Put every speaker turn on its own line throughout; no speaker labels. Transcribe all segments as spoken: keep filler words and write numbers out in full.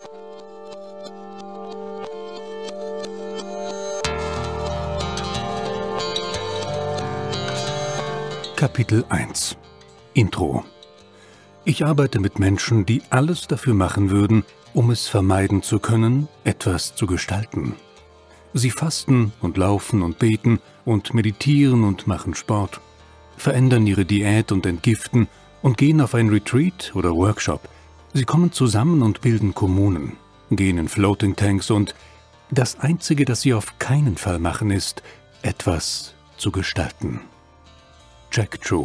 Kapitel eins Intro. Ich arbeite mit Menschen, die alles dafür machen würden, um es vermeiden zu können, etwas zu gestalten. Sie fasten und laufen und beten und meditieren und machen Sport, verändern ihre Diät und entgiften und gehen auf ein Retreat oder Workshop. Sie kommen zusammen und bilden Kommunen, gehen in Floating Tanks und das Einzige, das sie auf keinen Fall machen, ist, etwas zu gestalten. Jack True.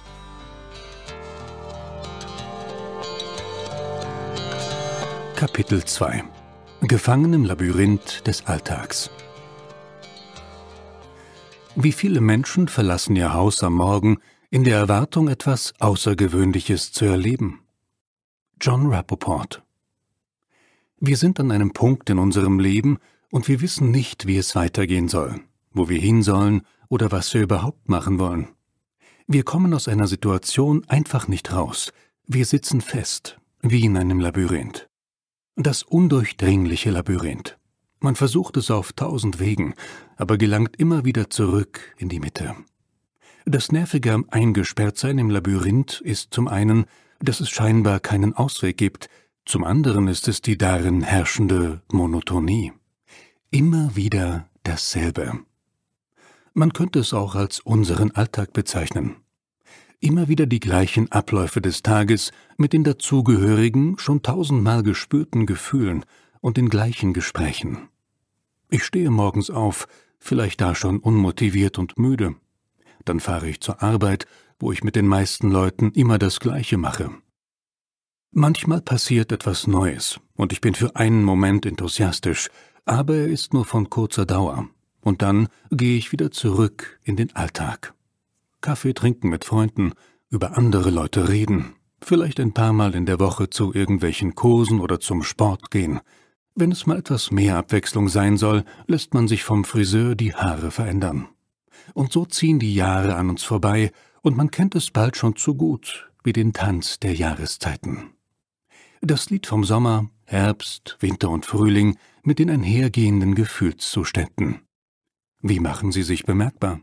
Kapitel zwei. Gefangen im Labyrinth des Alltags. Wie viele Menschen verlassen ihr Haus am Morgen in der Erwartung, etwas Außergewöhnliches zu erleben? Jon Rappoport. Wir sind an einem Punkt in unserem Leben und wir wissen nicht, wie es weitergehen soll, wo wir hin sollen oder was wir überhaupt machen wollen. Wir kommen aus einer Situation einfach nicht raus. Wir sitzen fest, wie in einem Labyrinth. Das undurchdringliche Labyrinth. Man versucht es auf tausend Wegen, aber gelangt immer wieder zurück in die Mitte. Das Nervige am Eingesperrtsein im Labyrinth ist zum einen, dass es scheinbar keinen Ausweg gibt, zum anderen ist es die darin herrschende Monotonie. Immer wieder dasselbe. Man könnte es auch als unseren Alltag bezeichnen. Immer wieder die gleichen Abläufe des Tages mit den dazugehörigen, schon tausendmal gespürten Gefühlen und den gleichen Gesprächen. Ich stehe morgens auf, vielleicht da schon unmotiviert und müde. Dann fahre ich zur Arbeit, wo ich mit den meisten Leuten immer das Gleiche mache. Manchmal passiert etwas Neues und ich bin für einen Moment enthusiastisch, aber er ist nur von kurzer Dauer. Und dann gehe ich wieder zurück in den Alltag. Kaffee trinken mit Freunden, über andere Leute reden, vielleicht ein paar Mal in der Woche zu irgendwelchen Kursen oder zum Sport gehen. Wenn es mal etwas mehr Abwechslung sein soll, lässt man sich vom Friseur die Haare verändern. Und so ziehen die Jahre an uns vorbei und man kennt es bald schon zu gut, wie den Tanz der Jahreszeiten. Das Lied vom Sommer, Herbst, Winter und Frühling mit den einhergehenden Gefühlszuständen. Wie machen sie sich bemerkbar?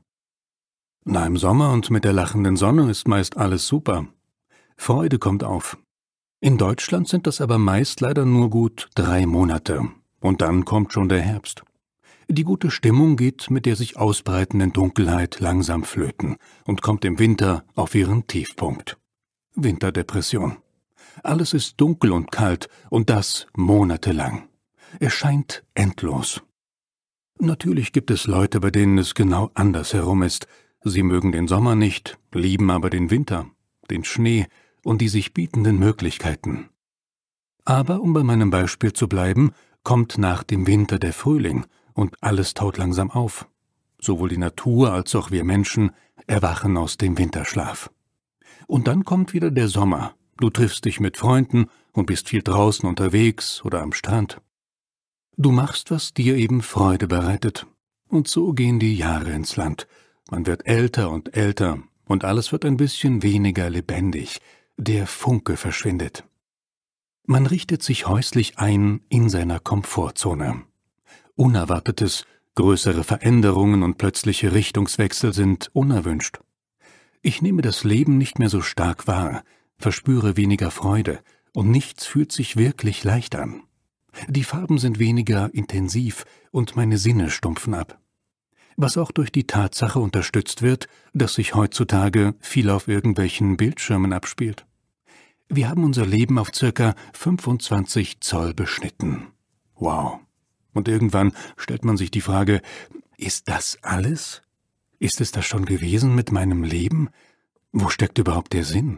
Na, im Sommer und mit der lachenden Sonne ist meist alles super. Freude kommt auf. In Deutschland sind das aber meist leider nur gut drei Monate. Und dann kommt schon der Herbst. Die gute Stimmung geht mit der sich ausbreitenden Dunkelheit langsam flöten und kommt im Winter auf ihren Tiefpunkt. Winterdepression. Alles ist dunkel und kalt und das monatelang. Es scheint endlos. Natürlich gibt es Leute, bei denen es genau andersherum ist. Sie mögen den Sommer nicht, lieben aber den Winter, den Schnee und die sich bietenden Möglichkeiten. Aber um bei meinem Beispiel zu bleiben, kommt nach dem Winter der Frühling und alles taut langsam auf. Sowohl die Natur als auch wir Menschen erwachen aus dem Winterschlaf. Und dann kommt wieder der Sommer. Du triffst dich mit Freunden und bist viel draußen unterwegs oder am Strand. Du machst, was dir eben Freude bereitet. Und so gehen die Jahre ins Land. Man wird älter und älter und alles wird ein bisschen weniger lebendig. Der Funke verschwindet. Man richtet sich häuslich ein in seiner Komfortzone. Unerwartetes, größere Veränderungen und plötzliche Richtungswechsel sind unerwünscht. Ich nehme das Leben nicht mehr so stark wahr, verspüre weniger Freude und nichts fühlt sich wirklich leicht an. Die Farben sind weniger intensiv und meine Sinne stumpfen ab. Was auch durch die Tatsache unterstützt wird, dass sich heutzutage viel auf irgendwelchen Bildschirmen abspielt. Wir haben unser Leben auf circa fünfundzwanzig Zoll beschnitten. Wow. Und irgendwann stellt man sich die Frage, ist das alles? Ist es das schon gewesen mit meinem Leben? Wo steckt überhaupt der Sinn?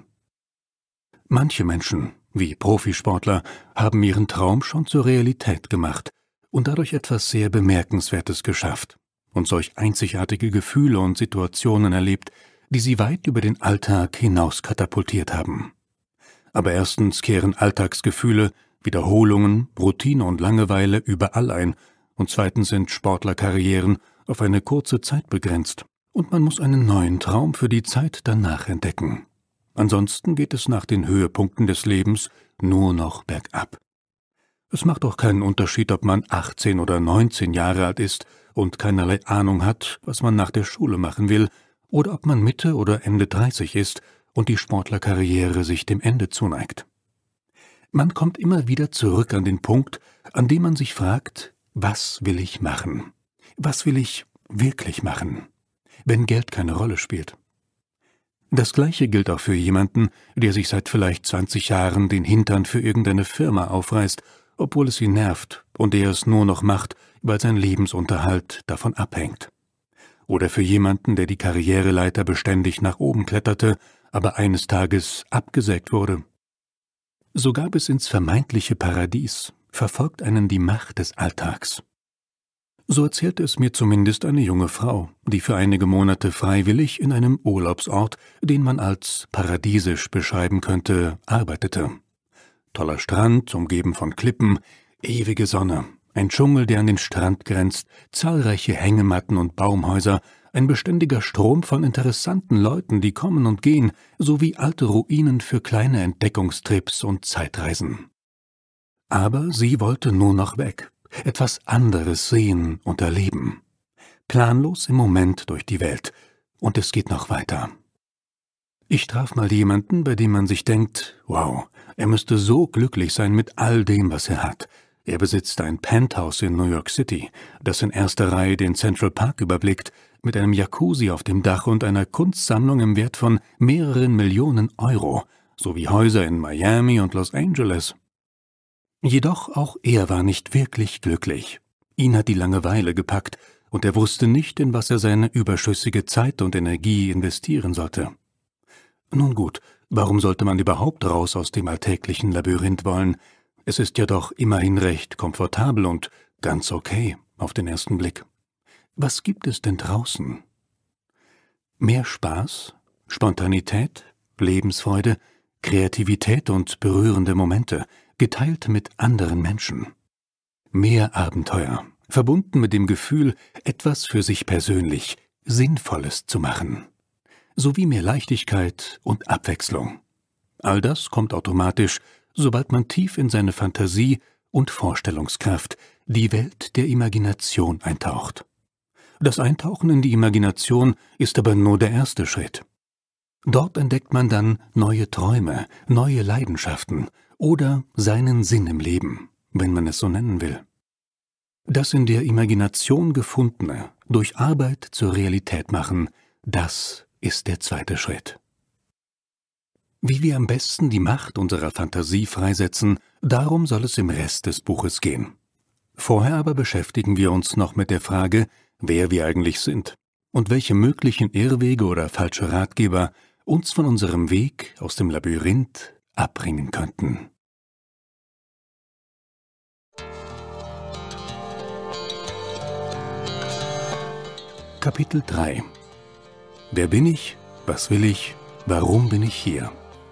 Manche Menschen, wie Profisportler, haben ihren Traum schon zur Realität gemacht und dadurch etwas sehr Bemerkenswertes geschafft und solch einzigartige Gefühle und Situationen erlebt, die sie weit über den Alltag hinaus katapultiert haben. Aber erstens kehren Alltagsgefühle, Wiederholungen, Routine und Langeweile überall ein und zweitens sind Sportlerkarrieren auf eine kurze Zeit begrenzt und man muss einen neuen Traum für die Zeit danach entdecken. Ansonsten geht es nach den Höhepunkten des Lebens nur noch bergab. Es macht auch keinen Unterschied, ob man achtzehn oder neunzehn Jahre alt ist und keinerlei Ahnung hat, was man nach der Schule machen will, oder ob man Mitte oder Ende dreißig ist und die Sportlerkarriere sich dem Ende zuneigt. Man kommt immer wieder zurück an den Punkt, an dem man sich fragt, was will ich machen? Was will ich wirklich machen, wenn Geld keine Rolle spielt? Das Gleiche gilt auch für jemanden, der sich seit vielleicht zwanzig Jahren den Hintern für irgendeine Firma aufreißt, obwohl es ihn nervt und der es nur noch macht, weil sein Lebensunterhalt davon abhängt. Oder für jemanden, der die Karriereleiter beständig nach oben kletterte, aber eines Tages abgesägt wurde. Sogar bis ins vermeintliche Paradies verfolgt einen die Macht des Alltags. So erzählte es mir zumindest eine junge Frau, die für einige Monate freiwillig in einem Urlaubsort, den man als paradiesisch beschreiben könnte, arbeitete. Toller Strand, umgeben von Klippen, ewige Sonne, ein Dschungel, der an den Strand grenzt, zahlreiche Hängematten und Baumhäuser, ein beständiger Strom von interessanten Leuten, die kommen und gehen, sowie alte Ruinen für kleine Entdeckungstrips und Zeitreisen. Aber sie wollte nur noch weg, etwas anderes sehen und erleben. Planlos im Moment durch die Welt. Und es geht noch weiter. Ich traf mal jemanden, bei dem man sich denkt, wow, er müsste so glücklich sein mit all dem, was er hat. Er besitzt ein Penthouse in New York City, das in erster Reihe den Central Park überblickt, mit einem Jacuzzi auf dem Dach und einer Kunstsammlung im Wert von mehreren Millionen Euro, sowie Häuser in Miami und Los Angeles. Jedoch auch er war nicht wirklich glücklich. Ihn hat die Langeweile gepackt, und er wusste nicht, in was er seine überschüssige Zeit und Energie investieren sollte. Nun gut, warum sollte man überhaupt raus aus dem alltäglichen Labyrinth wollen? Es ist ja doch immerhin recht komfortabel und ganz okay auf den ersten Blick. Was gibt es denn draußen? Mehr Spaß, Spontanität, Lebensfreude, Kreativität und berührende Momente, geteilt mit anderen Menschen. Mehr Abenteuer, verbunden mit dem Gefühl, etwas für sich persönlich Sinnvolles zu machen. Sowie mehr Leichtigkeit und Abwechslung. All das kommt automatisch, sobald man tief in seine Fantasie und Vorstellungskraft, die Welt der Imagination eintaucht. Das Eintauchen in die Imagination ist aber nur der erste Schritt. Dort entdeckt man dann neue Träume, neue Leidenschaften oder seinen Sinn im Leben, wenn man es so nennen will. Das in der Imagination Gefundene durch Arbeit zur Realität machen, das ist der zweite Schritt. Wie wir am besten die Macht unserer Fantasie freisetzen, darum soll es im Rest des Buches gehen. Vorher aber beschäftigen wir uns noch mit der Frage, wer wir eigentlich sind und welche möglichen Irrwege oder falsche Ratgeber uns von unserem Weg aus dem Labyrinth abbringen könnten. Kapitel drei. Wer bin ich? Was will ich? Warum bin ich hier?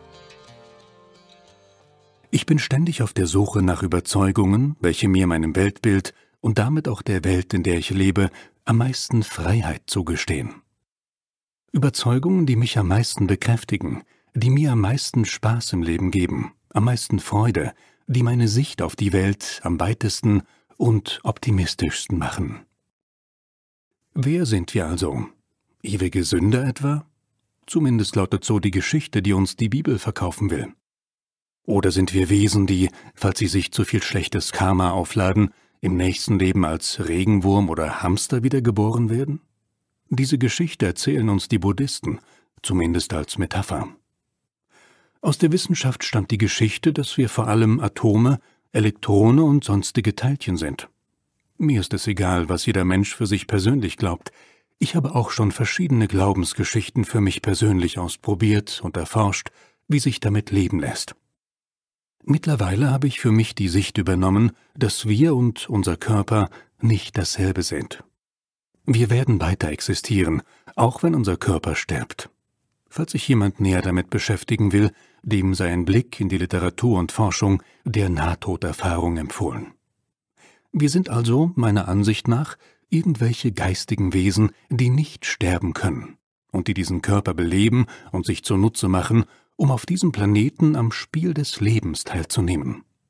Ich bin ständig auf der Suche nach Überzeugungen, welche mir meinem Weltbild und damit auch der Welt, in der ich lebe, am meisten Freiheit zugestehen. Überzeugungen, die mich am meisten bekräftigen, die mir am meisten Spaß im Leben geben, am meisten Freude, die meine Sicht auf die Welt am weitesten und optimistischsten machen. Wer sind wir also? Ewige Sünder etwa? Zumindest lautet so die Geschichte, die uns die Bibel verkaufen will. Oder sind wir Wesen, die, falls sie sich zu viel schlechtes Karma aufladen, im nächsten Leben als Regenwurm oder Hamster wiedergeboren werden? Diese Geschichte erzählen uns die Buddhisten, zumindest als Metapher. Aus der Wissenschaft stammt die Geschichte, dass wir vor allem Atome, Elektrone und sonstige Teilchen sind. Mir ist es egal, was jeder Mensch für sich persönlich glaubt. Ich habe auch schon verschiedene Glaubensgeschichten für mich persönlich ausprobiert und erforscht, wie sich damit leben lässt. Mittlerweile habe ich für mich die Sicht übernommen, dass wir und unser Körper nicht dasselbe sind. Wir werden weiter existieren, auch wenn unser Körper stirbt. Falls sich jemand näher damit beschäftigen will, dem sei ein Blick in die Literatur und Forschung der Nahtoderfahrung empfohlen. Wir sind also, meiner Ansicht nach, irgendwelche geistigen Wesen, die nicht sterben können und die diesen Körper beleben und sich zunutze machen, um auf diesem Planeten am Spiel des Lebens teilzunehmen.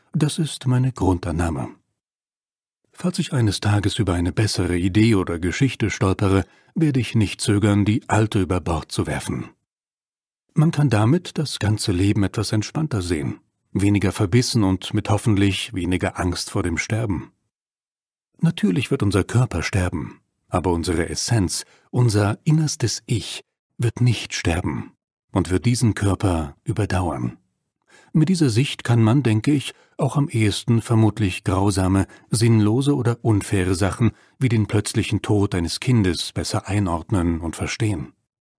Das ist meine Grundannahme. Falls ich eines Tages über eine bessere Idee oder Geschichte stolpere, werde ich nicht zögern, die alte über Bord zu werfen. Man kann damit das ganze Leben etwas entspannter sehen, weniger verbissen und mit hoffentlich weniger Angst vor dem Sterben. Natürlich wird unser Körper sterben, aber unsere Essenz, unser innerstes Ich, wird nicht sterben und wird diesen Körper überdauern. Mit dieser Sicht kann man, denke ich, auch am ehesten vermutlich grausame, sinnlose oder unfaire Sachen wie den plötzlichen Tod eines Kindes besser einordnen und verstehen.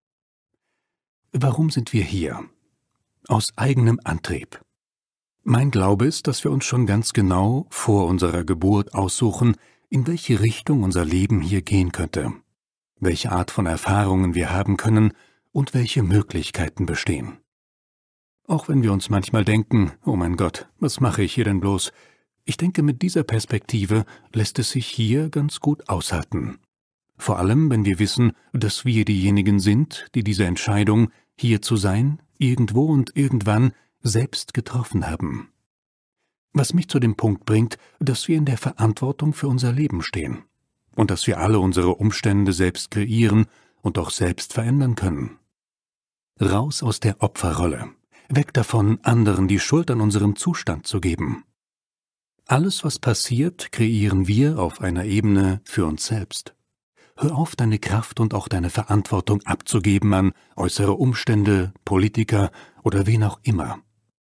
Warum sind wir hier? Aus eigenem Antrieb. Mein Glaube ist, dass wir uns schon ganz genau vor unserer Geburt aussuchen, in welche Richtung unser Leben hier gehen könnte, welche Art von Erfahrungen wir haben können und welche Möglichkeiten bestehen. Auch wenn wir uns manchmal denken, oh mein Gott, was mache ich hier denn bloß? Ich denke, mit dieser Perspektive lässt es sich hier ganz gut aushalten. Vor allem, wenn wir wissen, dass wir diejenigen sind, die diese Entscheidung, hier zu sein, irgendwo und irgendwann, selbst getroffen haben. Was mich zu dem Punkt bringt, dass wir in der Verantwortung für unser Leben stehen und dass wir alle unsere Umstände selbst kreieren und auch selbst verändern können. Raus aus der Opferrolle, weg davon, anderen die Schuld an unserem Zustand zu geben. Alles, was passiert, kreieren wir auf einer Ebene für uns selbst. Hör auf, deine Kraft und auch deine Verantwortung abzugeben an äußere Umstände, Politiker oder wen auch immer.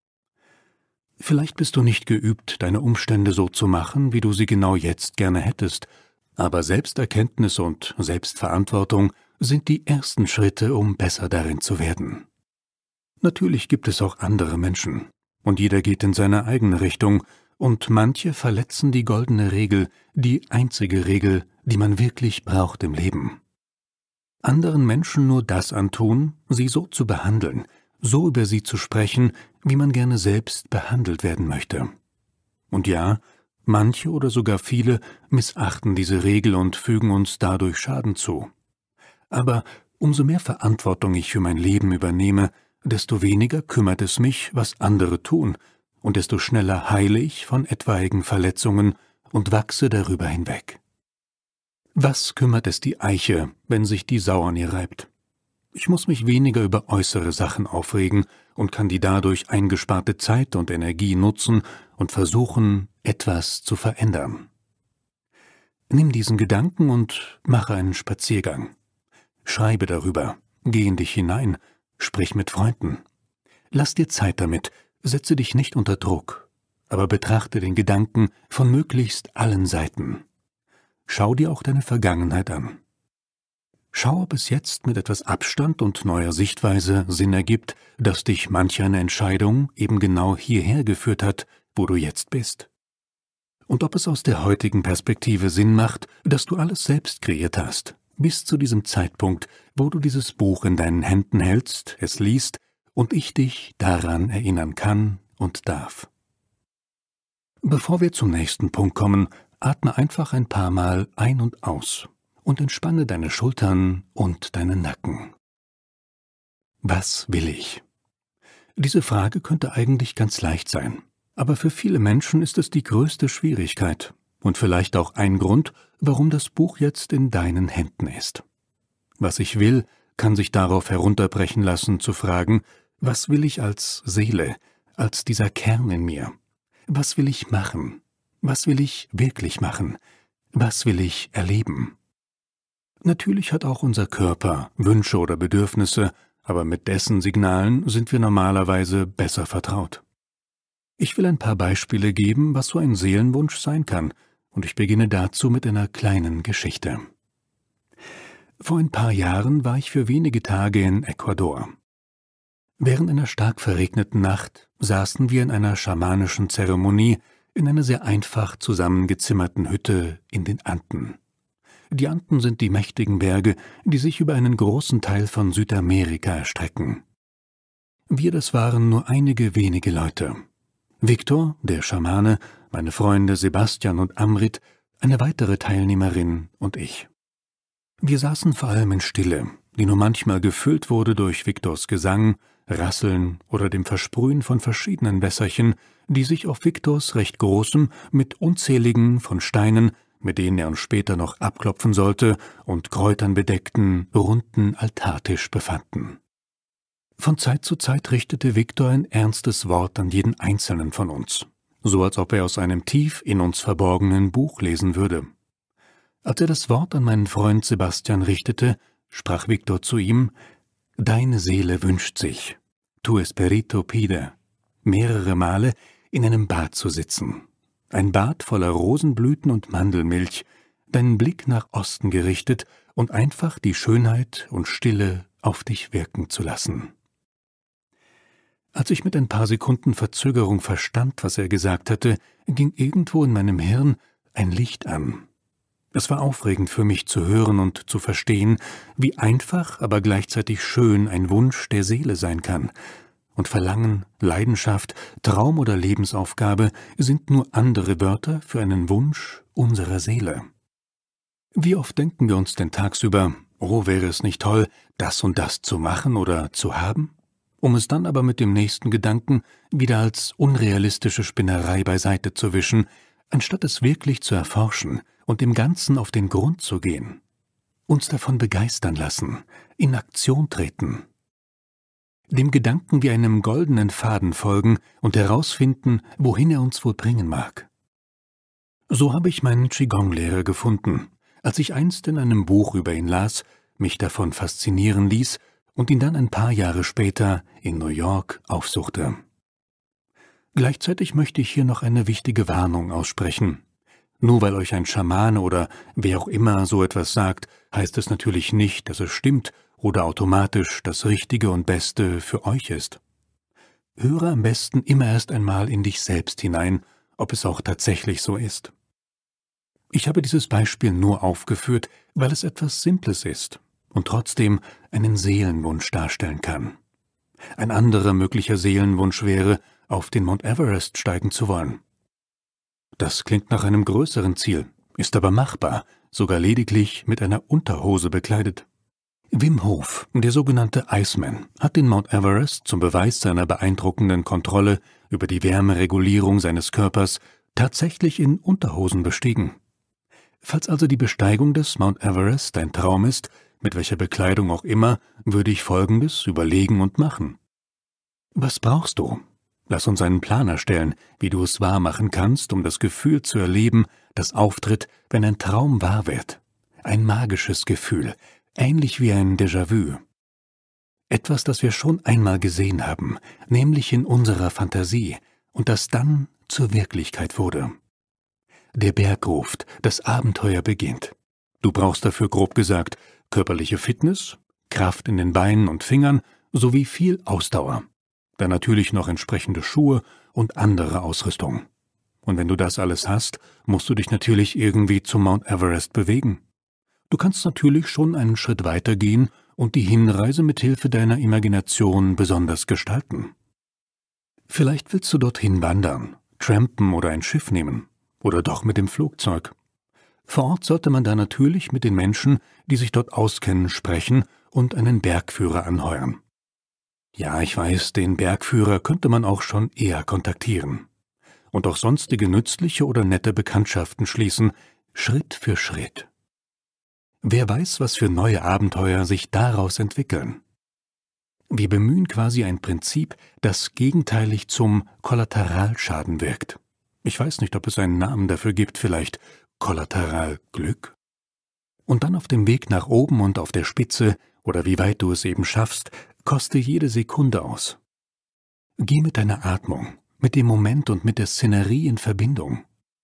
Vielleicht bist du nicht geübt, deine Umstände so zu machen, wie du sie genau jetzt gerne hättest, aber Selbsterkenntnis und Selbstverantwortung sind die ersten Schritte, um besser darin zu werden. Natürlich gibt es auch andere Menschen, und jeder geht in seine eigene Richtung, und manche verletzen die goldene Regel, die einzige Regel, die man wirklich braucht im Leben. Anderen Menschen nur das antun, sie so zu behandeln, so über sie zu sprechen, wie man gerne selbst behandelt werden möchte. Und ja, manche oder sogar viele missachten diese Regel und fügen uns dadurch Schaden zu. Aber umso mehr Verantwortung ich für mein Leben übernehme, desto weniger kümmert es mich, was andere tun, und desto schneller heile ich von etwaigen Verletzungen und wachse darüber hinweg. Was kümmert es die Eiche, wenn sich die Sau an ihr reibt? Ich muss mich weniger über äußere Sachen aufregen und kann die dadurch eingesparte Zeit und Energie nutzen und versuchen, etwas zu verändern. Nimm diesen Gedanken und mache einen Spaziergang. Schreibe darüber, geh in dich hinein, sprich mit Freunden. Lass dir Zeit damit, setze dich nicht unter Druck, aber betrachte den Gedanken von möglichst allen Seiten. Schau dir auch deine Vergangenheit an. Schau, ob es jetzt mit etwas Abstand und neuer Sichtweise Sinn ergibt, dass dich manch eine Entscheidung eben genau hierher geführt hat, wo du jetzt bist. Und ob es aus der heutigen Perspektive Sinn macht, dass du alles selbst kreiert hast, bis zu diesem Zeitpunkt, wo du dieses Buch in deinen Händen hältst, es liest und ich dich daran erinnern kann und darf. Bevor wir zum nächsten Punkt kommen, atme einfach ein paar Mal ein und aus und entspanne deine Schultern und deinen Nacken. Was will ich? Diese Frage könnte eigentlich ganz leicht sein, aber für viele Menschen ist es die größte Schwierigkeit und vielleicht auch ein Grund, warum das Buch jetzt in deinen Händen ist. Was ich will, kann sich darauf herunterbrechen lassen, zu fragen, was will ich als Seele, als dieser Kern in mir? Was will ich machen? Was will ich wirklich machen? Was will ich erleben? Natürlich hat auch unser Körper Wünsche oder Bedürfnisse, aber mit dessen Signalen sind wir normalerweise besser vertraut. Ich will ein paar Beispiele geben, was so ein Seelenwunsch sein kann, und ich beginne dazu mit einer kleinen Geschichte. Vor ein paar Jahren war ich für wenige Tage in Ecuador. Während einer stark verregneten Nacht saßen wir in einer schamanischen Zeremonie in einer sehr einfach zusammengezimmerten Hütte in den Anden. Die Anden sind die mächtigen Berge, die sich über einen großen Teil von Südamerika erstrecken. Wir, das waren nur einige wenige Leute. Viktor, der Schamane, meine Freunde Sebastian und Amrit, eine weitere Teilnehmerin und ich. Wir saßen vor allem in Stille, die nur manchmal gefüllt wurde durch Viktors Gesang, Rasseln oder dem Versprühen von verschiedenen Wässerchen, die sich auf Viktors recht großem, mit unzähligen von Steinen, mit denen er uns später noch abklopfen sollte, und Kräutern bedeckten, runden Altartisch befanden. Von Zeit zu Zeit richtete Viktor ein ernstes Wort an jeden einzelnen von uns, so als ob er aus einem tief in uns verborgenen Buch lesen würde. Als er das Wort an meinen Freund Sebastian richtete, sprach Viktor zu ihm: »Deine Seele wünscht sich, tu espirito pide, mehrere Male in einem Bad zu sitzen. Ein Bad voller Rosenblüten und Mandelmilch, deinen Blick nach Osten gerichtet und einfach die Schönheit und Stille auf dich wirken zu lassen.« Als ich mit ein paar Sekunden Verzögerung verstand, was er gesagt hatte, ging irgendwo in meinem Hirn ein Licht an. Es war aufregend für mich zu hören und zu verstehen, wie einfach, aber gleichzeitig schön ein Wunsch der Seele sein kann. Und Verlangen, Leidenschaft, Traum oder Lebensaufgabe sind nur andere Wörter für einen Wunsch unserer Seele. Wie oft denken wir uns denn tagsüber: »Oh, wäre es nicht toll, das und das zu machen oder zu haben?« um es dann aber mit dem nächsten Gedanken wieder als unrealistische Spinnerei beiseite zu wischen, anstatt es wirklich zu erforschen und dem Ganzen auf den Grund zu gehen. Uns davon begeistern lassen, in Aktion treten. Dem Gedanken wie einem goldenen Faden folgen und herausfinden, wohin er uns wohl bringen mag. So habe ich meinen Qigong-Lehrer gefunden, als ich einst in einem Buch über ihn las, mich davon faszinieren ließ und ihn dann ein paar Jahre später in New York aufsuchte. Gleichzeitig möchte ich hier noch eine wichtige Warnung aussprechen. Nur weil euch ein Schamane oder wer auch immer so etwas sagt, heißt es natürlich nicht, dass es stimmt oder automatisch das Richtige und Beste für euch ist. Höre am besten immer erst einmal in dich selbst hinein, ob es auch tatsächlich so ist. Ich habe dieses Beispiel nur aufgeführt, weil es etwas Simples ist und trotzdem einen Seelenwunsch darstellen kann. Ein anderer möglicher Seelenwunsch wäre, auf den Mount Everest steigen zu wollen. Das klingt nach einem größeren Ziel, ist aber machbar, sogar lediglich mit einer Unterhose bekleidet. Wim Hof, der sogenannte Iceman, hat den Mount Everest zum Beweis seiner beeindruckenden Kontrolle über die Wärmeregulierung seines Körpers tatsächlich in Unterhosen bestiegen. Falls also die Besteigung des Mount Everest ein Traum ist, mit welcher Bekleidung auch immer, würde ich Folgendes überlegen und machen. Was brauchst du? Lass uns einen Plan erstellen, wie du es wahr machen kannst, um das Gefühl zu erleben, das auftritt, wenn ein Traum wahr wird. Ein magisches Gefühl, ähnlich wie ein Déjà-vu. Etwas, das wir schon einmal gesehen haben, nämlich in unserer Fantasie, und das dann zur Wirklichkeit wurde. Der Berg ruft, das Abenteuer beginnt. Du brauchst dafür grob gesagt körperliche Fitness, Kraft in den Beinen und Fingern sowie viel Ausdauer. Dann natürlich noch entsprechende Schuhe und andere Ausrüstung. Und wenn du das alles hast, musst du dich natürlich irgendwie zum Mount Everest bewegen. Du kannst natürlich schon einen Schritt weiter gehen und die Hinreise mit Hilfe deiner Imagination besonders gestalten. Vielleicht willst du dorthin wandern, trampen oder ein Schiff nehmen. Oder doch mit dem Flugzeug. Vor Ort sollte man da natürlich mit den Menschen, die sich dort auskennen, sprechen und einen Bergführer anheuern. Ja, ich weiß, den Bergführer könnte man auch schon eher kontaktieren. Und auch sonstige nützliche oder nette Bekanntschaften schließen, Schritt für Schritt. Wer weiß, was für neue Abenteuer sich daraus entwickeln. Wir bemühen quasi ein Prinzip, das gegenteilig zum Kollateralschaden wirkt. Ich weiß nicht, ob es einen Namen dafür gibt, vielleicht Kollateralglück? Und dann auf dem Weg nach oben und auf der Spitze, oder wie weit du es eben schaffst, koste jede Sekunde aus. Geh mit deiner Atmung, mit dem Moment und mit der Szenerie in Verbindung.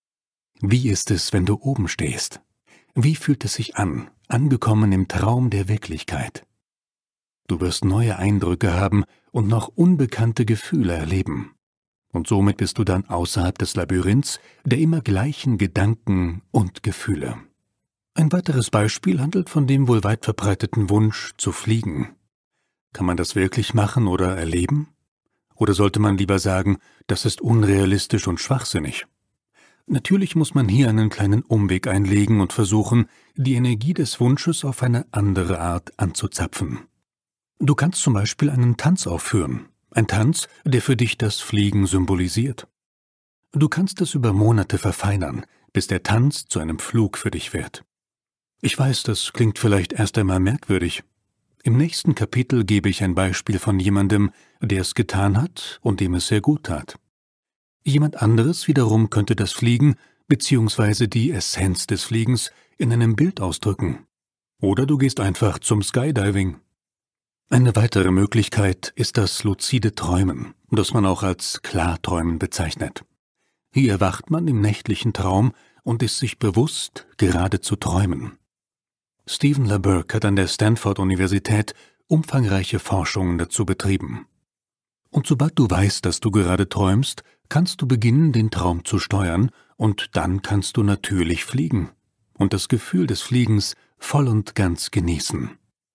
Wie ist es, wenn du oben stehst? Wie fühlt es sich an, angekommen im Traum der Wirklichkeit? Du wirst neue Eindrücke haben und noch unbekannte Gefühle erleben. Und somit bist du dann außerhalb des Labyrinths der immer gleichen Gedanken und Gefühle. Ein weiteres Beispiel handelt von dem wohl weit verbreiteten Wunsch, zu fliegen. Kann man das wirklich machen oder erleben? Oder sollte man lieber sagen, das ist unrealistisch und schwachsinnig? Natürlich muss man hier einen kleinen Umweg einlegen und versuchen, die Energie des Wunsches auf eine andere Art anzuzapfen. Du kannst zum Beispiel einen Tanz aufführen, ein Tanz, der für dich das Fliegen symbolisiert. Du kannst es über Monate verfeinern, bis der Tanz zu einem Flug für dich wird. Ich weiß, das klingt vielleicht erst einmal merkwürdig. Im nächsten Kapitel gebe ich ein Beispiel von jemandem, der es getan hat und dem es sehr gut tat. Jemand anderes wiederum könnte das Fliegen bzw. die Essenz des Fliegens in einem Bild ausdrücken. Oder du gehst einfach zum Skydiving. Eine weitere Möglichkeit ist das luzide Träumen, das man auch als Klarträumen bezeichnet. Hier erwacht man im nächtlichen Traum und ist sich bewusst, gerade zu träumen. Stephen LeBurk hat an der Stanford-Universität umfangreiche Forschungen dazu betrieben. Und sobald du weißt, dass du gerade träumst, kannst du beginnen, den Traum zu steuern, und dann kannst du natürlich fliegen und das Gefühl des Fliegens voll und ganz genießen.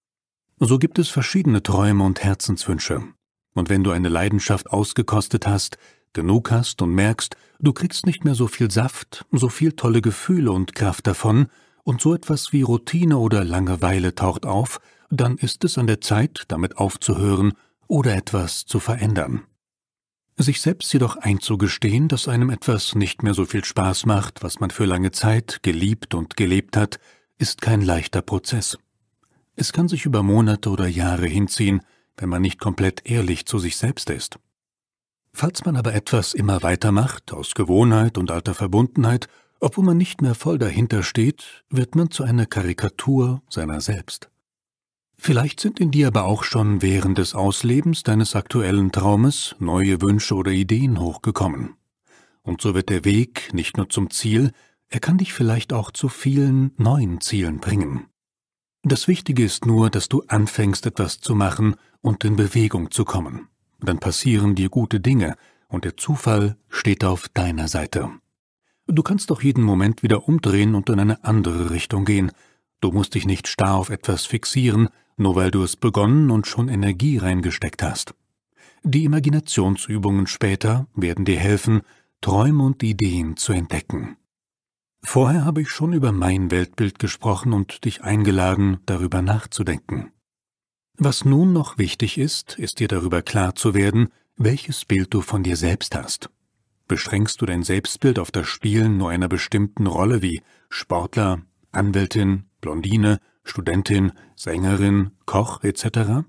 So gibt es verschiedene Träume und Herzenswünsche. Und wenn du eine Leidenschaft ausgekostet hast, genug hast und merkst, du kriegst nicht mehr so viel Saft, so viel tolle Gefühle und Kraft davon, und so etwas wie Routine oder Langeweile taucht auf, dann ist es an der Zeit, damit aufzuhören oder etwas zu verändern. Sich selbst jedoch einzugestehen, dass einem etwas nicht mehr so viel Spaß macht, was man für lange Zeit geliebt und gelebt hat, ist kein leichter Prozess. Es kann sich über Monate oder Jahre hinziehen, wenn man nicht komplett ehrlich zu sich selbst ist. Falls man aber etwas immer weitermacht, aus Gewohnheit und alter Verbundenheit, obwohl man nicht mehr voll dahinter steht, wird man zu einer Karikatur seiner selbst. Vielleicht sind in dir aber auch schon während des Auslebens deines aktuellen Traumes neue Wünsche oder Ideen hochgekommen. Und so wird der Weg nicht nur zum Ziel, er kann dich vielleicht auch zu vielen neuen Zielen bringen. Das Wichtige ist nur, dass du anfängst, etwas zu machen und in Bewegung zu kommen. Dann passieren dir gute Dinge und der Zufall steht auf deiner Seite. Du kannst doch jeden Moment wieder umdrehen und in eine andere Richtung gehen. Du musst dich nicht starr auf etwas fixieren, nur weil du es begonnen und schon Energie reingesteckt hast. Die Imaginationsübungen später werden dir helfen, Träume und Ideen zu entdecken. Vorher habe ich schon über mein Weltbild gesprochen und dich eingeladen, darüber nachzudenken. Was nun noch wichtig ist, ist dir darüber klar zu werden, welches Bild du von dir selbst hast. Beschränkst du dein Selbstbild auf das Spielen nur einer bestimmten Rolle wie Sportler, Anwältin, Blondine, Studentin, Sängerin, Koch et cetera?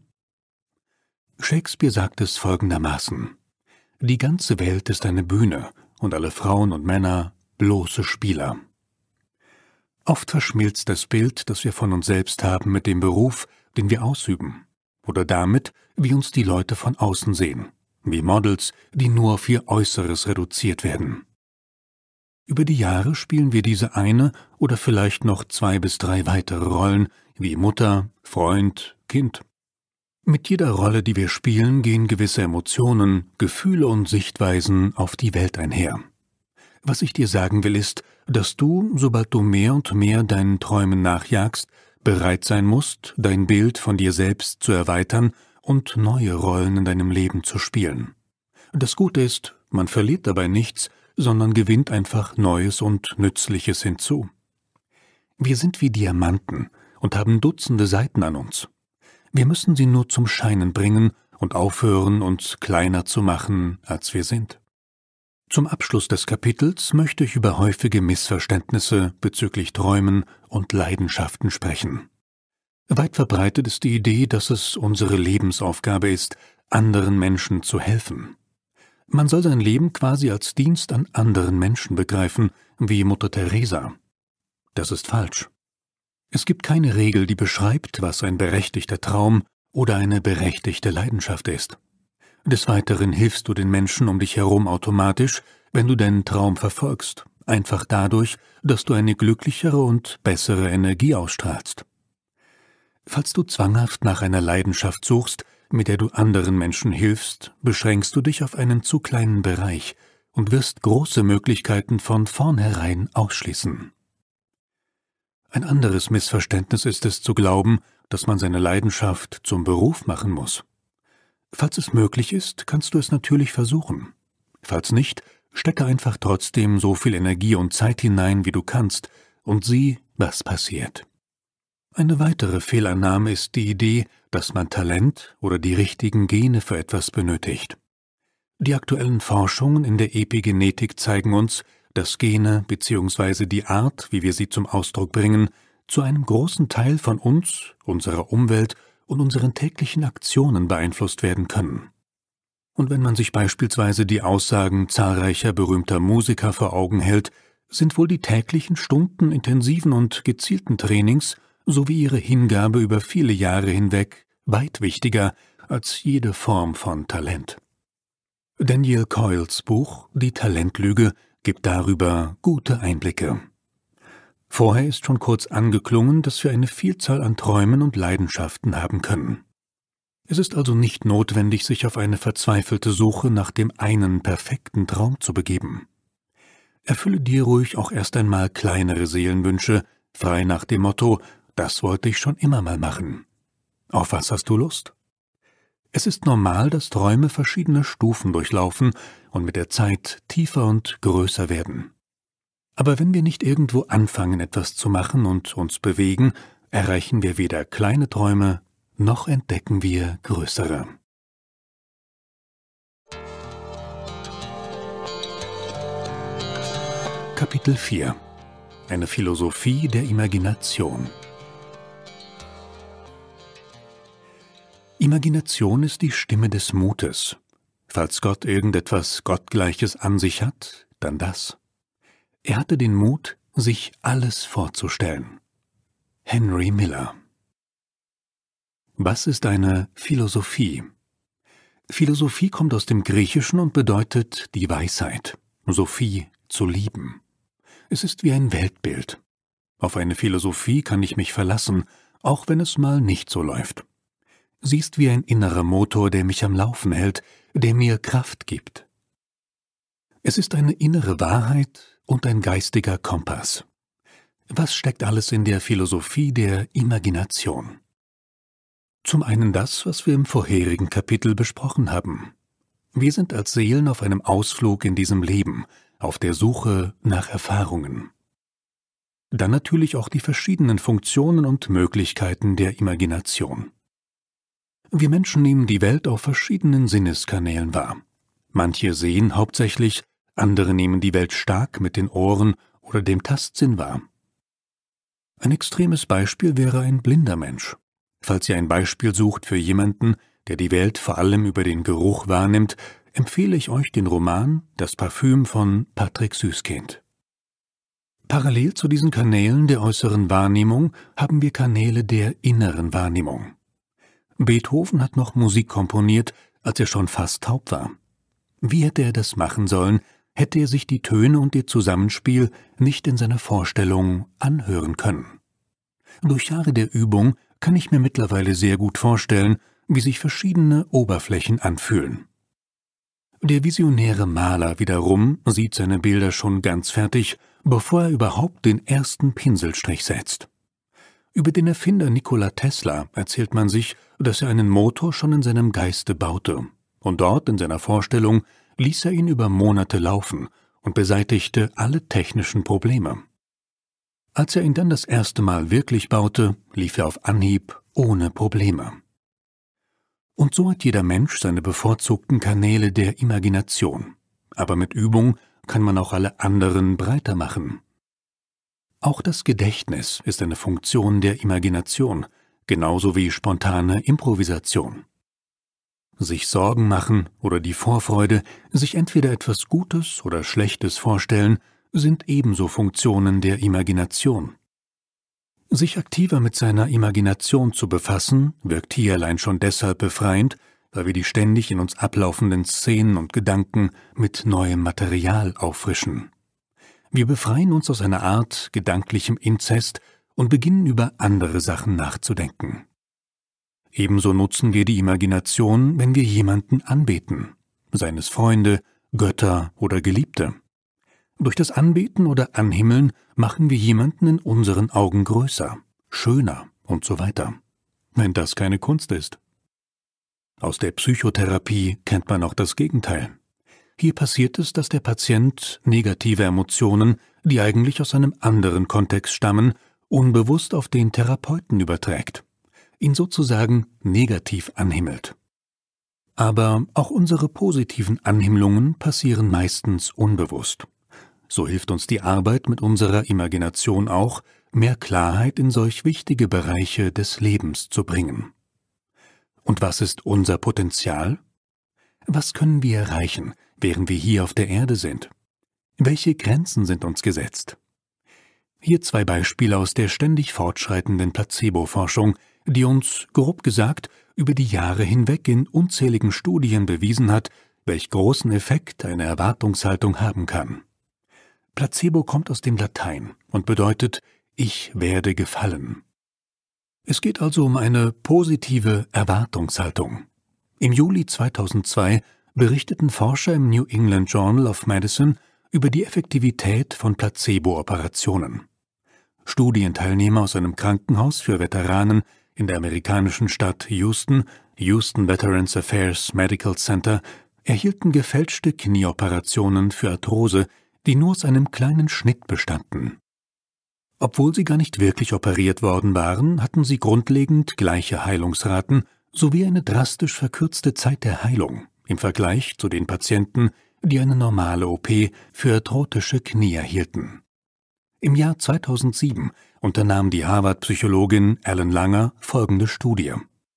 Shakespeare sagt es folgendermaßen: Die ganze Welt ist eine Bühne und alle Frauen und Männer bloße Spieler. Oft verschmilzt das Bild, das wir von uns selbst haben, mit dem Beruf, den wir ausüben, oder damit, wie uns die Leute von außen sehen, wie Models, die nur auf ihr Äußeres reduziert werden. Über die Jahre spielen wir diese eine oder vielleicht noch zwei bis drei weitere Rollen, wie Mutter, Freund, Kind. Mit jeder Rolle, die wir spielen, gehen gewisse Emotionen, Gefühle und Sichtweisen auf die Welt einher. Was ich dir sagen will, ist, dass du, sobald du mehr und mehr deinen Träumen nachjagst, bereit sein musst, dein Bild von dir selbst zu erweitern und neue Rollen in deinem Leben zu spielen. Das Gute ist, man verliert dabei nichts, sondern gewinnt einfach Neues und Nützliches hinzu. Wir sind wie Diamanten und haben Dutzende Seiten an uns. Wir müssen sie nur zum Scheinen bringen und aufhören, uns kleiner zu machen, als wir sind. Zum Abschluss des Kapitels möchte ich über häufige Missverständnisse bezüglich Träumen und Leidenschaften sprechen. Weit verbreitet ist die Idee, dass es unsere Lebensaufgabe ist, anderen Menschen zu helfen. Man soll sein Leben quasi als Dienst an anderen Menschen begreifen, wie Mutter Teresa. Das ist falsch. Es gibt keine Regel, die beschreibt, was ein berechtigter Traum oder eine berechtigte Leidenschaft ist. Des Weiteren hilfst du den Menschen um dich herum automatisch, wenn du deinen Traum verfolgst, einfach dadurch, dass du eine glücklichere und bessere Energie ausstrahlst. Falls du zwanghaft nach einer Leidenschaft suchst, mit der du anderen Menschen hilfst, beschränkst du dich auf einen zu kleinen Bereich und wirst große Möglichkeiten von vornherein ausschließen. Ein anderes Missverständnis ist es zu glauben, dass man seine Leidenschaft zum Beruf machen muss. Falls es möglich ist, kannst du es natürlich versuchen. Falls nicht, stecke einfach trotzdem so viel Energie und Zeit hinein, wie du kannst, und sieh, was passiert. Eine weitere Fehlannahme ist die Idee, dass man Talent oder die richtigen Gene für etwas benötigt. Die aktuellen Forschungen in der Epigenetik zeigen uns, dass Gene bzw. die Art, wie wir sie zum Ausdruck bringen, zu einem großen Teil von uns, unserer Umwelt und unseren täglichen Aktionen beeinflusst werden können. Und wenn man sich beispielsweise die Aussagen zahlreicher berühmter Musiker vor Augen hält, sind wohl die täglichen Stunden intensiven und gezielten Trainings sowie ihre Hingabe über viele Jahre hinweg weit wichtiger als jede Form von Talent. Daniel Coyles Buch »Die Talentlüge« gibt darüber gute Einblicke. Vorher ist schon kurz angeklungen, dass wir eine Vielzahl an Träumen und Leidenschaften haben können. Es ist also nicht notwendig, sich auf eine verzweifelte Suche nach dem einen perfekten Traum zu begeben. Erfülle dir ruhig auch erst einmal kleinere Seelenwünsche, frei nach dem Motto, das wollte ich schon immer mal machen. Auf was hast du Lust? Es ist normal, dass Träume verschiedene Stufen durchlaufen und mit der Zeit tiefer und größer werden. Aber wenn wir nicht irgendwo anfangen, etwas zu machen und uns bewegen, erreichen wir weder kleine Träume, noch entdecken wir größere. Kapitel vier. Eine Philosophie der Imagination. Imagination ist die Stimme des Mutes. Falls Gott irgendetwas Gottgleiches an sich hat, dann das. Er hatte den Mut, sich alles vorzustellen. Henry Miller. Was ist eine Philosophie? Philosophie kommt aus dem Griechischen und bedeutet die Weisheit, Sophie, zu lieben. Es ist wie ein Weltbild. Auf eine Philosophie kann ich mich verlassen, auch wenn es mal nicht so läuft. Sie ist wie ein innerer Motor, der mich am Laufen hält, der mir Kraft gibt. Es ist eine innere Wahrheit und ein geistiger Kompass. Was steckt alles in der Philosophie der Imagination? Zum einen das, was wir im vorherigen Kapitel besprochen haben. Wir sind als Seelen auf einem Ausflug in diesem Leben, auf der Suche nach Erfahrungen. Dann natürlich auch die verschiedenen Funktionen und Möglichkeiten der Imagination. Wir Menschen nehmen die Welt auf verschiedenen Sinneskanälen wahr. Manche sehen hauptsächlich, andere nehmen die Welt stark mit den Ohren oder dem Tastsinn wahr. Ein extremes Beispiel wäre ein blinder Mensch. Falls ihr ein Beispiel sucht für jemanden, der die Welt vor allem über den Geruch wahrnimmt, empfehle ich euch den Roman »Das Parfüm« von Patrick Süskind. Parallel zu diesen Kanälen der äußeren Wahrnehmung haben wir Kanäle der inneren Wahrnehmung. Beethoven hat noch Musik komponiert, als er schon fast taub war. Wie hätte er das machen sollen, hätte er sich die Töne und ihr Zusammenspiel nicht in seiner Vorstellung anhören können. Durch Jahre der Übung kann ich mir mittlerweile sehr gut vorstellen, wie sich verschiedene Oberflächen anfühlen. Der visionäre Maler wiederum sieht seine Bilder schon ganz fertig, bevor er überhaupt den ersten Pinselstrich setzt. Über den Erfinder Nikola Tesla erzählt man sich, dass er einen Motor schon in seinem Geiste baute, und dort in seiner Vorstellung ließ er ihn über Monate laufen und beseitigte alle technischen Probleme. Als er ihn dann das erste Mal wirklich baute, lief er auf Anhieb ohne Probleme. Und so hat jeder Mensch seine bevorzugten Kanäle der Imagination, aber mit Übung kann man auch alle anderen breiter machen. Auch das Gedächtnis ist eine Funktion der Imagination, genauso wie spontane Improvisation. Sich Sorgen machen oder die Vorfreude, sich entweder etwas Gutes oder Schlechtes vorstellen, sind ebenso Funktionen der Imagination. Sich aktiver mit seiner Imagination zu befassen, wirkt hier allein schon deshalb befreiend, weil wir die ständig in uns ablaufenden Szenen und Gedanken mit neuem Material auffrischen. Wir befreien uns aus einer Art gedanklichem Inzest und beginnen über andere Sachen nachzudenken. Ebenso nutzen wir die Imagination, wenn wir jemanden anbeten, seien es Freunde, Götter oder Geliebte. Durch das Anbeten oder Anhimmeln machen wir jemanden in unseren Augen größer, schöner und so weiter, wenn das keine Kunst ist. Aus der Psychotherapie kennt man auch das Gegenteil. Hier passiert es, dass der Patient negative Emotionen, die eigentlich aus einem anderen Kontext stammen, unbewusst auf den Therapeuten überträgt, ihn sozusagen negativ anhimmelt. Aber auch unsere positiven Anhimmlungen passieren meistens unbewusst. So hilft uns die Arbeit mit unserer Imagination auch, mehr Klarheit in solch wichtige Bereiche des Lebens zu bringen. Und was ist unser Potenzial? Was können wir erreichen, während wir hier auf der Erde sind? Welche Grenzen sind uns gesetzt? Hier zwei Beispiele aus der ständig fortschreitenden Placebo-Forschung, die uns, grob gesagt, über die Jahre hinweg in unzähligen Studien bewiesen hat, welch großen Effekt eine Erwartungshaltung haben kann. Placebo kommt aus dem Latein und bedeutet »Ich werde gefallen«. Es geht also um eine positive Erwartungshaltung. Im Juli zweitausendzwei berichteten Forscher im New England Journal of Medicine über die Effektivität von Placebo-Operationen. Studienteilnehmer aus einem Krankenhaus für Veteranen in der amerikanischen Stadt Houston, Houston Veterans Affairs Medical Center, erhielten gefälschte Knieoperationen für Arthrose, die nur aus einem kleinen Schnitt bestanden. Obwohl sie gar nicht wirklich operiert worden waren, hatten sie grundlegend gleiche Heilungsraten sowie eine drastisch verkürzte Zeit der Heilung im Vergleich zu den Patienten, die eine normale O P für arthrotische Knie erhielten. Im Jahr zweitausendsieben unternahm die Harvard-Psychologin Ellen Langer folgende Studie.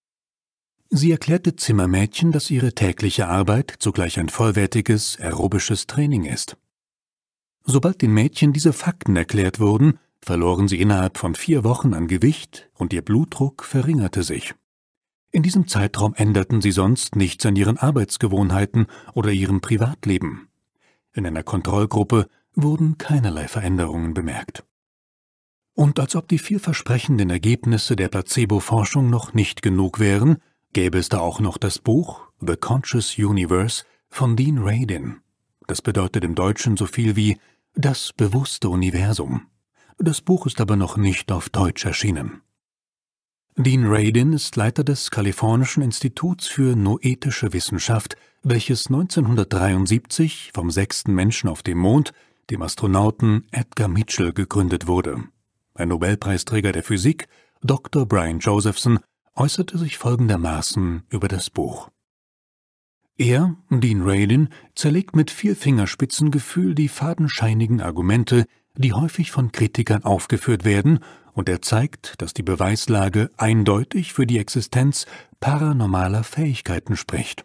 Sie erklärte Zimmermädchen, dass ihre tägliche Arbeit zugleich ein vollwertiges aerobisches Training ist. Sobald den Mädchen diese Fakten erklärt wurden, verloren sie innerhalb von vier Wochen an Gewicht und ihr Blutdruck verringerte sich. In diesem Zeitraum änderten sie sonst nichts an ihren Arbeitsgewohnheiten oder ihrem Privatleben. In einer Kontrollgruppe wurden keinerlei Veränderungen bemerkt. Und als ob die vielversprechenden Ergebnisse der Placebo-Forschung noch nicht genug wären, gäbe es da auch noch das Buch The Conscious Universe von Dean Radin. Das bedeutet im Deutschen so viel wie »Das bewusste Universum«. Das Buch ist aber noch nicht auf Deutsch erschienen. Dean Radin ist Leiter des Kalifornischen Instituts für Noetische Wissenschaft, welches neunzehnhundertdreiundsiebzig vom sechsten Menschen auf dem Mond, dem Astronauten Edgar Mitchell, gegründet wurde. Ein Nobelpreisträger der Physik, Doktor Brian Josephson, äußerte sich folgendermaßen über das Buch. Er, Dean Radin, zerlegt mit Vierfingerspitzengefühl die fadenscheinigen Argumente, die häufig von Kritikern aufgeführt werden, und er zeigt, dass die Beweislage eindeutig für die Existenz paranormaler Fähigkeiten spricht.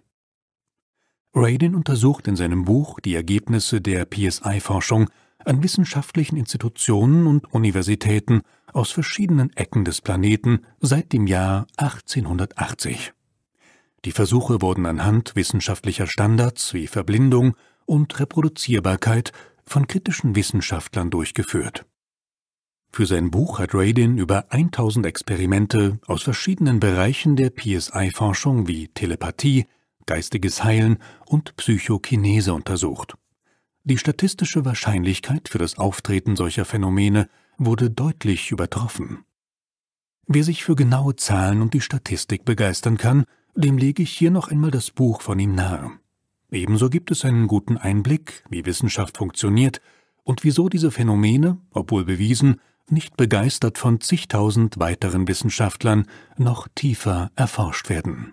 Radin untersucht in seinem Buch die Ergebnisse der P S I-Forschung an wissenschaftlichen Institutionen und Universitäten aus verschiedenen Ecken des Planeten seit dem Jahr achtzehnhundertachtzig. Die Versuche wurden anhand wissenschaftlicher Standards wie Verblindung und Reproduzierbarkeit von kritischen Wissenschaftlern durchgeführt. Für sein Buch hat Radin über tausend Experimente aus verschiedenen Bereichen der P S I-Forschung wie Telepathie, geistiges Heilen und Psychokinese untersucht. Die statistische Wahrscheinlichkeit für das Auftreten solcher Phänomene wurde deutlich übertroffen. Wer sich für genaue Zahlen und die Statistik begeistern kann, dem lege ich hier noch einmal das Buch von ihm nahe. Ebenso gibt es einen guten Einblick, wie Wissenschaft funktioniert und wieso diese Phänomene, obwohl bewiesen, nicht begeistert von zigtausend weiteren Wissenschaftlern noch tiefer erforscht werden.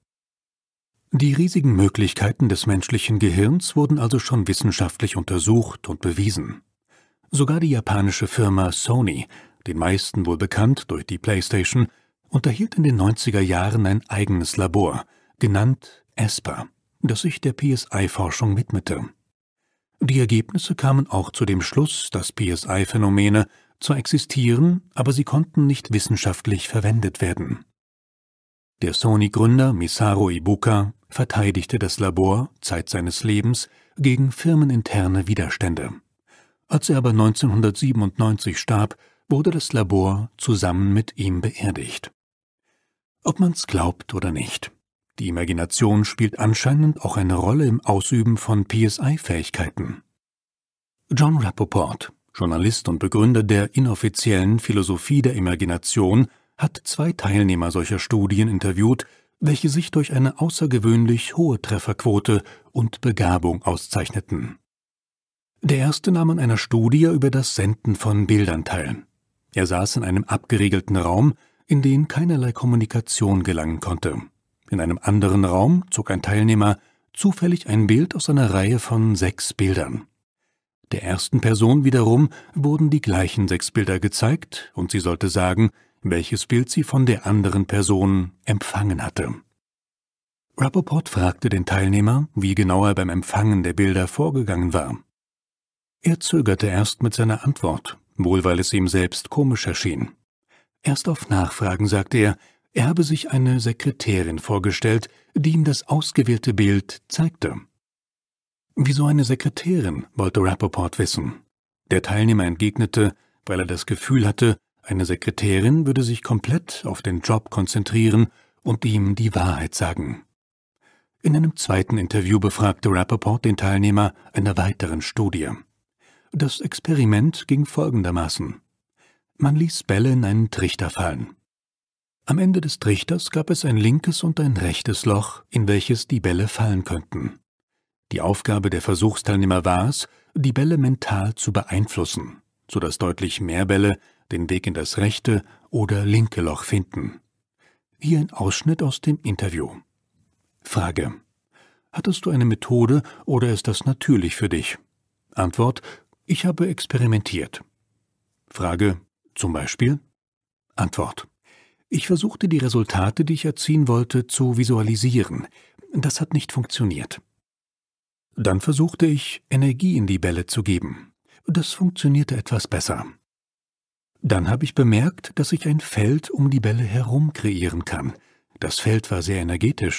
Die riesigen Möglichkeiten des menschlichen Gehirns wurden also schon wissenschaftlich untersucht und bewiesen. Sogar die japanische Firma Sony, den meisten wohl bekannt durch die PlayStation, unterhielt in den neunziger Jahren ein eigenes Labor, genannt ESPER, das sich der P S I-Forschung widmete. Die Ergebnisse kamen auch zu dem Schluss, dass P S I-Phänomene zwar existieren, aber sie konnten nicht wissenschaftlich verwendet werden. Der Sony-Gründer Masaru Ibuka verteidigte das Labor, Zeit seines Lebens, gegen firmeninterne Widerstände. Als er aber neunzehnhundertsiebenundneunzig starb, wurde das Labor zusammen mit ihm beerdigt. Ob man's glaubt oder nicht, die Imagination spielt anscheinend auch eine Rolle im Ausüben von P S I-Fähigkeiten. John Rappoport, Journalist und Begründer der inoffiziellen Philosophie der Imagination, hat zwei Teilnehmer solcher Studien interviewt, welche sich durch eine außergewöhnlich hohe Trefferquote und Begabung auszeichneten. Der erste nahm an einer Studie über das Senden von Bildern teil. Er saß in einem abgeriegelten Raum, in den keinerlei Kommunikation gelangen konnte. In einem anderen Raum zog ein Teilnehmer zufällig ein Bild aus einer Reihe von sechs Bildern. Der ersten Person wiederum wurden die gleichen sechs Bilder gezeigt, und sie sollte sagen, welches Bild sie von der anderen Person empfangen hatte. Rappaport fragte den Teilnehmer, wie genau er beim Empfangen der Bilder vorgegangen war. Er zögerte erst mit seiner Antwort, wohl weil es ihm selbst komisch erschien. Erst auf Nachfragen sagte er, er habe sich eine Sekretärin vorgestellt, die ihm das ausgewählte Bild zeigte. Wieso eine Sekretärin, wollte Rappaport wissen. Der Teilnehmer entgegnete, weil er das Gefühl hatte, eine Sekretärin würde sich komplett auf den Job konzentrieren und ihm die Wahrheit sagen. In einem zweiten Interview befragte Rappaport den Teilnehmer einer weiteren Studie. Das Experiment ging folgendermaßen. Man ließ Bälle in einen Trichter fallen. Am Ende des Trichters gab es ein linkes und ein rechtes Loch, in welches die Bälle fallen könnten. Die Aufgabe der Versuchsteilnehmer war es, die Bälle mental zu beeinflussen, sodass deutlich mehr Bälle den Weg in das rechte oder linke Loch finden. Hier ein Ausschnitt aus dem Interview. Frage: Hattest du eine Methode oder ist das natürlich für dich? Antwort: Ich habe experimentiert. Frage: Zum Beispiel? Antwort: Ich versuchte die Resultate, die ich erzielen wollte, zu visualisieren. Das hat nicht funktioniert. Dann versuchte ich, Energie in die Bälle zu geben. Das funktionierte etwas besser. Dann habe ich bemerkt, dass ich ein Feld um die Bälle herum kreieren kann. Das Feld war sehr energetisch.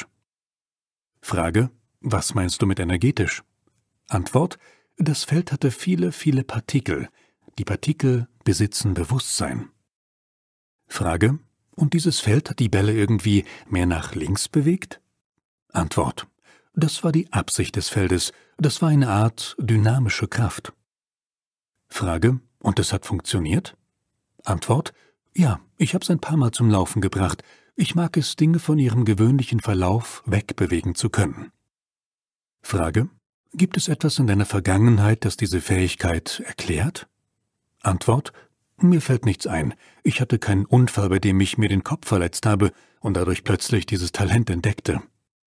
Frage: Was meinst du mit energetisch? Antwort: Das Feld hatte viele, viele Partikel. Die Partikel besitzen Bewusstsein. Frage: Und dieses Feld hat die Bälle irgendwie mehr nach links bewegt? Antwort: Das war die Absicht des Feldes. Das war eine Art dynamische Kraft. Frage: Und es hat funktioniert? Antwort: Ja, ich habe es ein paar Mal zum Laufen gebracht. Ich mag es, Dinge von ihrem gewöhnlichen Verlauf wegbewegen zu können. Frage: Gibt es etwas in deiner Vergangenheit, das diese Fähigkeit erklärt? Antwort: Mir fällt nichts ein. Ich hatte keinen Unfall, bei dem ich mir den Kopf verletzt habe und dadurch plötzlich dieses Talent entdeckte.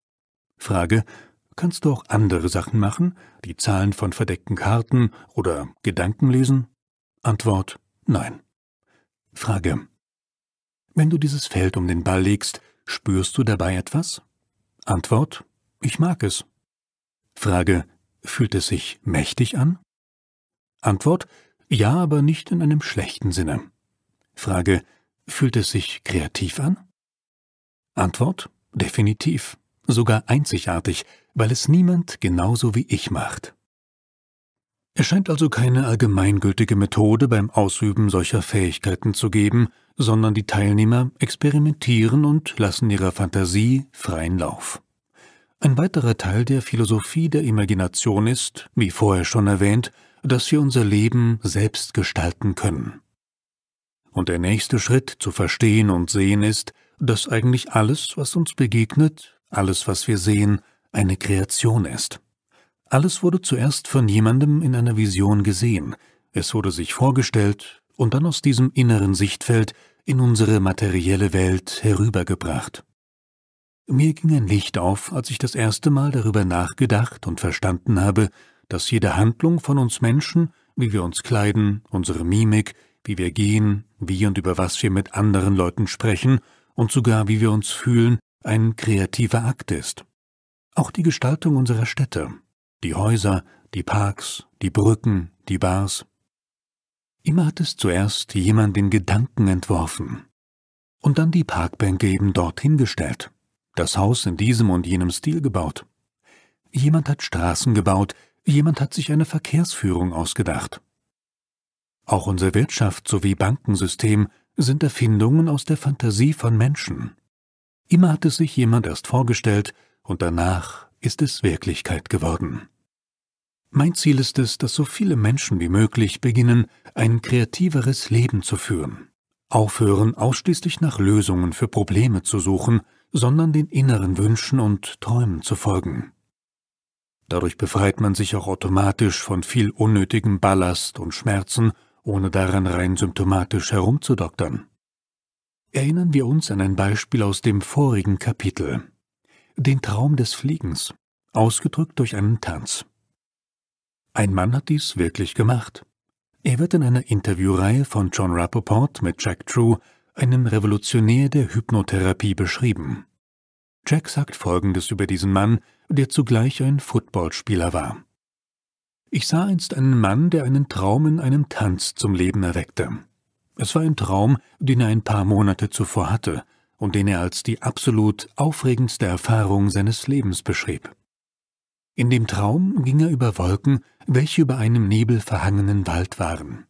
Frage: Kannst du auch andere Sachen machen, die Zahlen von verdeckten Karten oder Gedanken lesen? Antwort: Nein. Frage: Wenn du dieses Feld um den Ball legst, spürst du dabei etwas? Antwort: Ich mag es. Frage: Fühlt es sich mächtig an? Antwort: Ja, aber nicht in einem schlechten Sinne. Frage: Fühlt es sich kreativ an? Antwort: Definitiv. Sogar einzigartig, weil es niemand genauso wie ich macht. Es scheint also keine allgemeingültige Methode beim Ausüben solcher Fähigkeiten zu geben, sondern die Teilnehmer experimentieren und lassen ihrer Fantasie freien Lauf. Ein weiterer Teil der Philosophie der Imagination ist, wie vorher schon erwähnt, dass wir unser Leben selbst gestalten können. Und der nächste Schritt zu verstehen und sehen ist, dass eigentlich alles, was uns begegnet, alles, was wir sehen, eine Kreation ist. Alles wurde zuerst von jemandem in einer Vision gesehen, es wurde sich vorgestellt und dann aus diesem inneren Sichtfeld in unsere materielle Welt herübergebracht. Mir ging ein Licht auf, als ich das erste Mal darüber nachgedacht und verstanden habe, dass jede Handlung von uns Menschen, wie wir uns kleiden, unsere Mimik, wie wir gehen, wie und über was wir mit anderen Leuten sprechen und sogar wie wir uns fühlen, ein kreativer Akt ist. Auch die Gestaltung unserer Städte, die Häuser, die Parks, die Brücken, die Bars. Immer hat es zuerst jemand den Gedanken entworfen und dann die Parkbänke eben dorthin gestellt, das Haus in diesem und jenem Stil gebaut. Jemand hat Straßen gebaut, jemand hat sich eine Verkehrsführung ausgedacht. Auch unser Wirtschafts- sowie Bankensystem sind Erfindungen aus der Fantasie von Menschen. Immer hat es sich jemand erst vorgestellt und danach ist es Wirklichkeit geworden. Mein Ziel ist es, dass so viele Menschen wie möglich beginnen, ein kreativeres Leben zu führen. Aufhören, ausschließlich nach Lösungen für Probleme zu suchen, sondern den inneren Wünschen und Träumen zu folgen. Dadurch befreit man sich auch automatisch von viel unnötigem Ballast und Schmerzen ohne daran rein symptomatisch herumzudoktern. Erinnern wir uns an ein Beispiel aus dem vorigen Kapitel: den Traum des Fliegens, ausgedrückt durch einen Tanz. Ein Mann hat dies wirklich gemacht. Er wird in einer Interviewreihe von Jon Rappoport mit Jack True, einem Revolutionär der Hypnotherapie, beschrieben. Jack sagt Folgendes über diesen Mann, der zugleich ein Footballspieler war: Ich sah einst einen Mann, der einen Traum in einem Tanz zum Leben erweckte. Es war ein Traum, den er ein paar Monate zuvor hatte und den er als die absolut aufregendste Erfahrung seines Lebens beschrieb. In dem Traum ging er über Wolken, welche über einem nebelverhangenen Wald waren.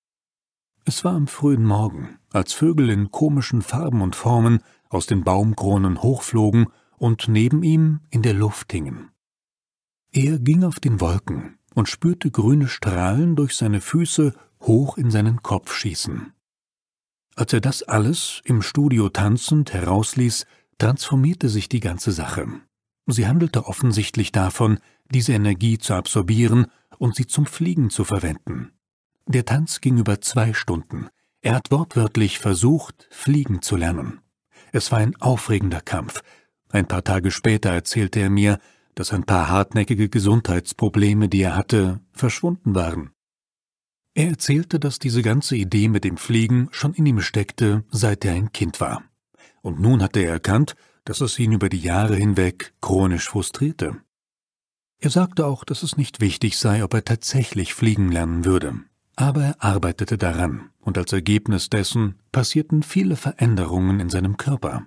Es war am frühen Morgen, als Vögel in komischen Farben und Formen aus den Baumkronen hochflogen und neben ihm in der Luft hingen. Er ging auf den Wolken und spürte grüne Strahlen durch seine Füße hoch in seinen Kopf schießen. Als er das alles im Studio tanzend herausließ, transformierte sich die ganze Sache. Sie handelte offensichtlich davon, diese Energie zu absorbieren und sie zum Fliegen zu verwenden. Der Tanz ging über zwei Stunden. Er hat wortwörtlich versucht, fliegen zu lernen. Es war ein aufregender Kampf. Ein paar Tage später erzählte er mir, dass ein paar hartnäckige Gesundheitsprobleme, die er hatte, verschwunden waren. Er erzählte, dass diese ganze Idee mit dem Fliegen schon in ihm steckte, seit er ein Kind war. Und nun hatte er erkannt, dass es ihn über die Jahre hinweg chronisch frustrierte. Er sagte auch, dass es nicht wichtig sei, ob er tatsächlich fliegen lernen würde. Aber er arbeitete daran, und als Ergebnis dessen passierten viele Veränderungen in seinem Körper.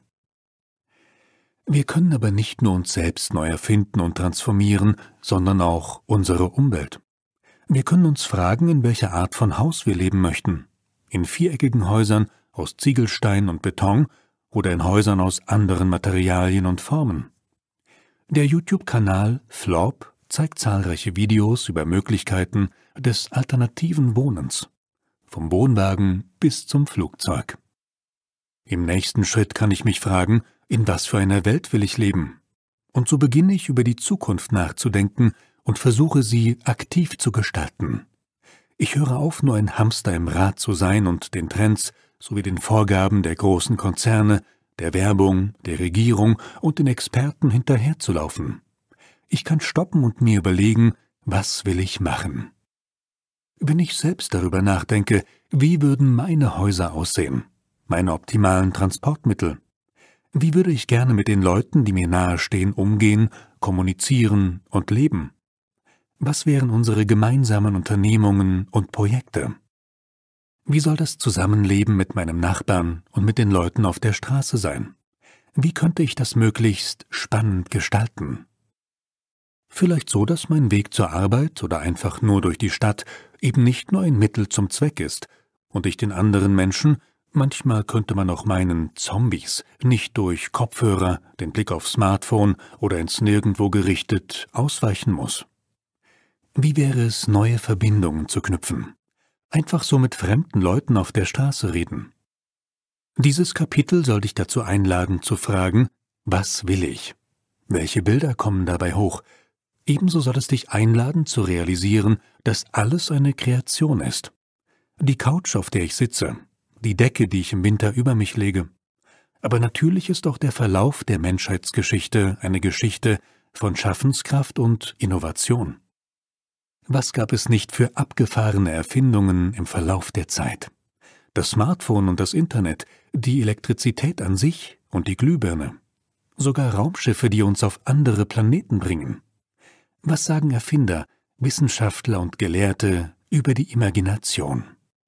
Wir können aber nicht nur uns selbst neu erfinden und transformieren, sondern auch unsere Umwelt. Wir können uns fragen, in welcher Art von Haus wir leben möchten. In viereckigen Häusern aus Ziegelstein und Beton oder in Häusern aus anderen Materialien und Formen. Der YouTube-Kanal Flop zeigt zahlreiche Videos über Möglichkeiten des alternativen Wohnens, vom Wohnwagen bis zum Flugzeug. Im nächsten Schritt kann ich mich fragen, in was für einer Welt will ich leben? Und so beginne ich über die Zukunft nachzudenken und versuche sie aktiv zu gestalten. Ich höre auf, nur ein Hamster im Rad zu sein und den Trends sowie den Vorgaben der großen Konzerne, der Werbung, der Regierung und den Experten hinterherzulaufen. Ich kann stoppen und mir überlegen, was will ich machen? Wenn ich selbst darüber nachdenke, wie würden meine Häuser aussehen, meine optimalen Transportmittel? Wie würde ich gerne mit den Leuten, die mir nahestehen, umgehen, kommunizieren und leben? Was wären unsere gemeinsamen Unternehmungen und Projekte? Wie soll das Zusammenleben mit meinem Nachbarn und mit den Leuten auf der Straße sein? Wie könnte ich das möglichst spannend gestalten? Vielleicht so, dass mein Weg zur Arbeit oder einfach nur durch die Stadt eben nicht nur ein Mittel zum Zweck ist und ich den anderen Menschen, manchmal könnte man auch meinen Zombies, nicht durch Kopfhörer, den Blick aufs Smartphone oder ins Nirgendwo gerichtet, ausweichen muss. Wie wäre es, neue Verbindungen zu knüpfen? Einfach so mit fremden Leuten auf der Straße reden. Dieses Kapitel soll dich dazu einladen zu fragen, was will ich? Welche Bilder kommen dabei hoch? Ebenso soll es dich einladen zu realisieren, dass alles eine Kreation ist. Die Couch, auf der ich sitze, die Decke, die ich im Winter über mich lege. Aber natürlich ist auch der Verlauf der Menschheitsgeschichte eine Geschichte von Schaffenskraft und Innovation. Was gab es nicht für abgefahrene Erfindungen im Verlauf der Zeit? Das Smartphone und das Internet, die Elektrizität an sich und die Glühbirne. Sogar Raumschiffe, die uns auf andere Planeten bringen. Was sagen Erfinder, Wissenschaftler und Gelehrte über die Imagination?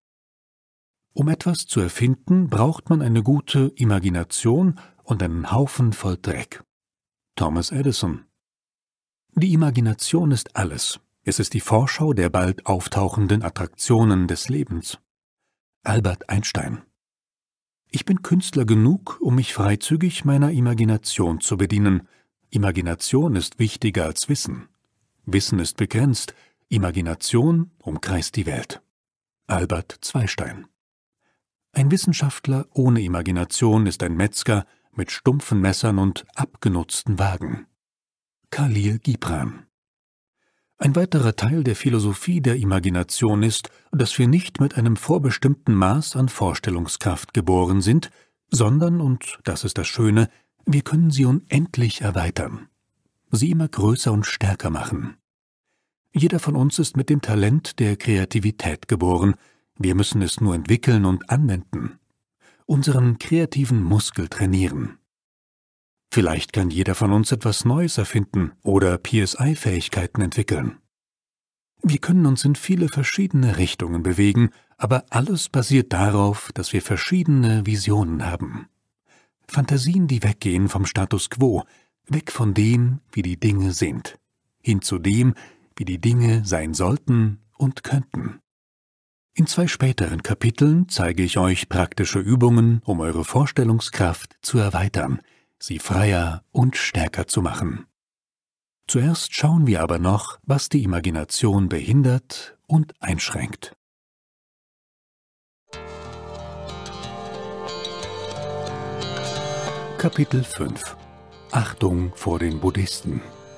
Um etwas zu erfinden, braucht man eine gute Imagination und einen Haufen voll Dreck. Thomas Edison. Die Imagination ist alles. Es ist die Vorschau der bald auftauchenden Attraktionen des Lebens. Albert Einstein. Ich bin Künstler genug, um mich freizügig meiner Imagination zu bedienen. Imagination ist wichtiger als Wissen. Wissen ist begrenzt. Imagination umkreist die Welt. Albert Zweistein. Ein Wissenschaftler ohne Imagination ist ein Metzger mit stumpfen Messern und abgenutzten Wagen. Khalil Gibran. Ein weiterer Teil der Philosophie der Imagination ist, dass wir nicht mit einem vorbestimmten Maß an Vorstellungskraft geboren sind, sondern, und das ist das Schöne, wir können sie unendlich erweitern, sie immer größer und stärker machen. Jeder von uns ist mit dem Talent der Kreativität geboren, wir müssen es nur entwickeln und anwenden, unseren kreativen Muskel trainieren. Vielleicht kann jeder von uns etwas Neues erfinden oder P S I-Fähigkeiten entwickeln. Wir können uns in viele verschiedene Richtungen bewegen, aber alles basiert darauf, dass wir verschiedene Visionen haben. Fantasien, die weggehen vom Status quo, weg von dem, wie die Dinge sind, hin zu dem, wie die Dinge sein sollten und könnten. In zwei späteren Kapiteln zeige ich euch praktische Übungen, um eure Vorstellungskraft zu erweitern, sie freier und stärker zu machen. Zuerst schauen wir aber noch, was die Imagination behindert und einschränkt. Kapitel fünf. Achtung vor den Buddhisten.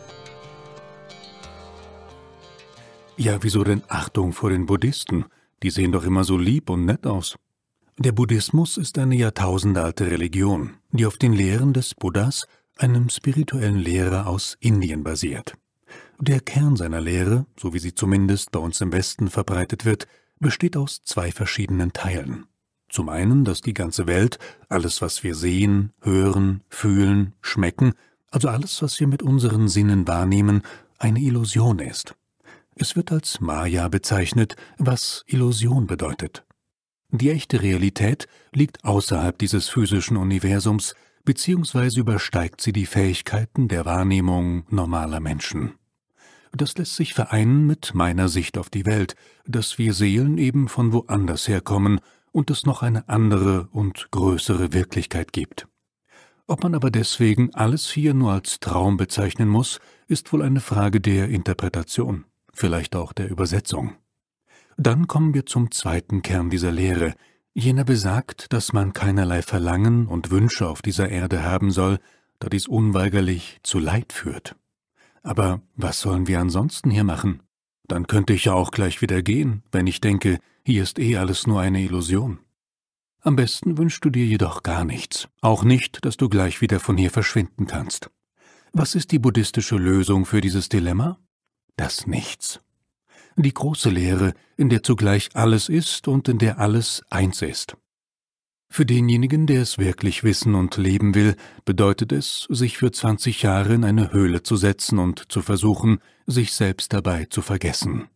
Ja, wieso denn Achtung vor den Buddhisten? Die sehen doch immer so lieb und nett aus. Der Buddhismus ist eine jahrtausendealte Religion, die auf den Lehren des Buddhas, einem spirituellen Lehrer aus Indien, basiert. Der Kern seiner Lehre, so wie sie zumindest bei uns im Westen verbreitet wird, besteht aus zwei verschiedenen Teilen. Zum einen, dass die ganze Welt, alles was wir sehen, hören, fühlen, schmecken, also alles was wir mit unseren Sinnen wahrnehmen, eine Illusion ist. Es wird als Maya bezeichnet, was Illusion bedeutet. Die echte Realität liegt außerhalb dieses physischen Universums, beziehungsweise übersteigt sie die Fähigkeiten der Wahrnehmung normaler Menschen. Das lässt sich vereinen mit meiner Sicht auf die Welt, dass wir Seelen eben von woanders herkommen und es noch eine andere und größere Wirklichkeit gibt. Ob man aber deswegen alles hier nur als Traum bezeichnen muss, ist wohl eine Frage der Interpretation, vielleicht auch der Übersetzung. Dann kommen wir zum zweiten Kern dieser Lehre. Jener besagt, dass man keinerlei Verlangen und Wünsche auf dieser Erde haben soll, da dies unweigerlich zu Leid führt. Aber was sollen wir ansonsten hier machen? Dann könnte ich ja auch gleich wieder gehen, wenn ich denke, hier ist eh alles nur eine Illusion. Am besten wünschst du dir jedoch gar nichts, auch nicht, dass du gleich wieder von hier verschwinden kannst. Was ist die buddhistische Lösung für dieses Dilemma? Das Nichts. Die große Lehre, in der zugleich alles ist und in der alles eins ist. Für denjenigen, der es wirklich wissen und leben will, bedeutet es, sich für zwanzig Jahre in eine Höhle zu setzen und zu versuchen, sich selbst dabei zu vergessen.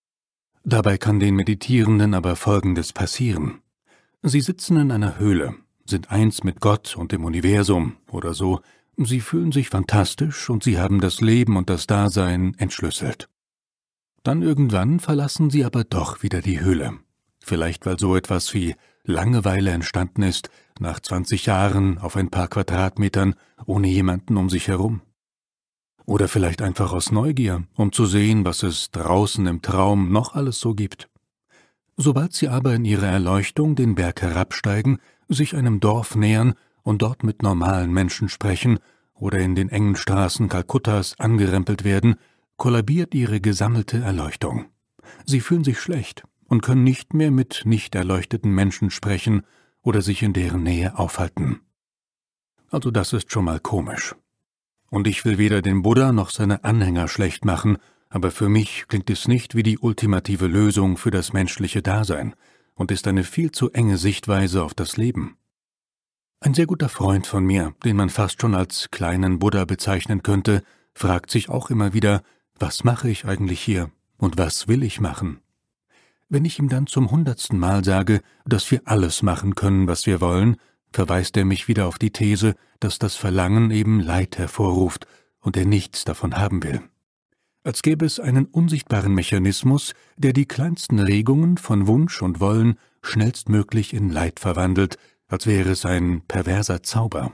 Dabei kann den Meditierenden aber Folgendes passieren. Sie sitzen in einer Höhle, sind eins mit Gott und dem Universum oder so, sie fühlen sich fantastisch und sie haben das Leben und das Dasein entschlüsselt. Dann irgendwann verlassen sie aber doch wieder die Höhle. Vielleicht weil so etwas wie Langeweile entstanden ist, nach zwanzig Jahren auf ein paar Quadratmetern, ohne jemanden um sich herum. Oder vielleicht einfach aus Neugier, um zu sehen, was es draußen im Traum noch alles so gibt. Sobald sie aber in ihrer Erleuchtung den Berg herabsteigen, sich einem Dorf nähern und dort mit normalen Menschen sprechen oder in den engen Straßen Kalkuttas angerempelt werden, kollabiert ihre gesammelte Erleuchtung. Sie fühlen sich schlecht und können nicht mehr mit nicht erleuchteten Menschen sprechen oder sich in deren Nähe aufhalten. Also das ist schon mal komisch. Und ich will weder den Buddha noch seine Anhänger schlecht machen, aber für mich klingt es nicht wie die ultimative Lösung für das menschliche Dasein und ist eine viel zu enge Sichtweise auf das Leben. Ein sehr guter Freund von mir, den man fast schon als kleinen Buddha bezeichnen könnte, fragt sich auch immer wieder, was mache ich eigentlich hier und was will ich machen? Wenn ich ihm dann zum hundertsten Mal sage, dass wir alles machen können, was wir wollen, verweist er mich wieder auf die These, dass das Verlangen eben Leid hervorruft und er nichts davon haben will. Als gäbe es einen unsichtbaren Mechanismus, der die kleinsten Regungen von Wunsch und Wollen schnellstmöglich in Leid verwandelt, als wäre es ein perverser Zauber.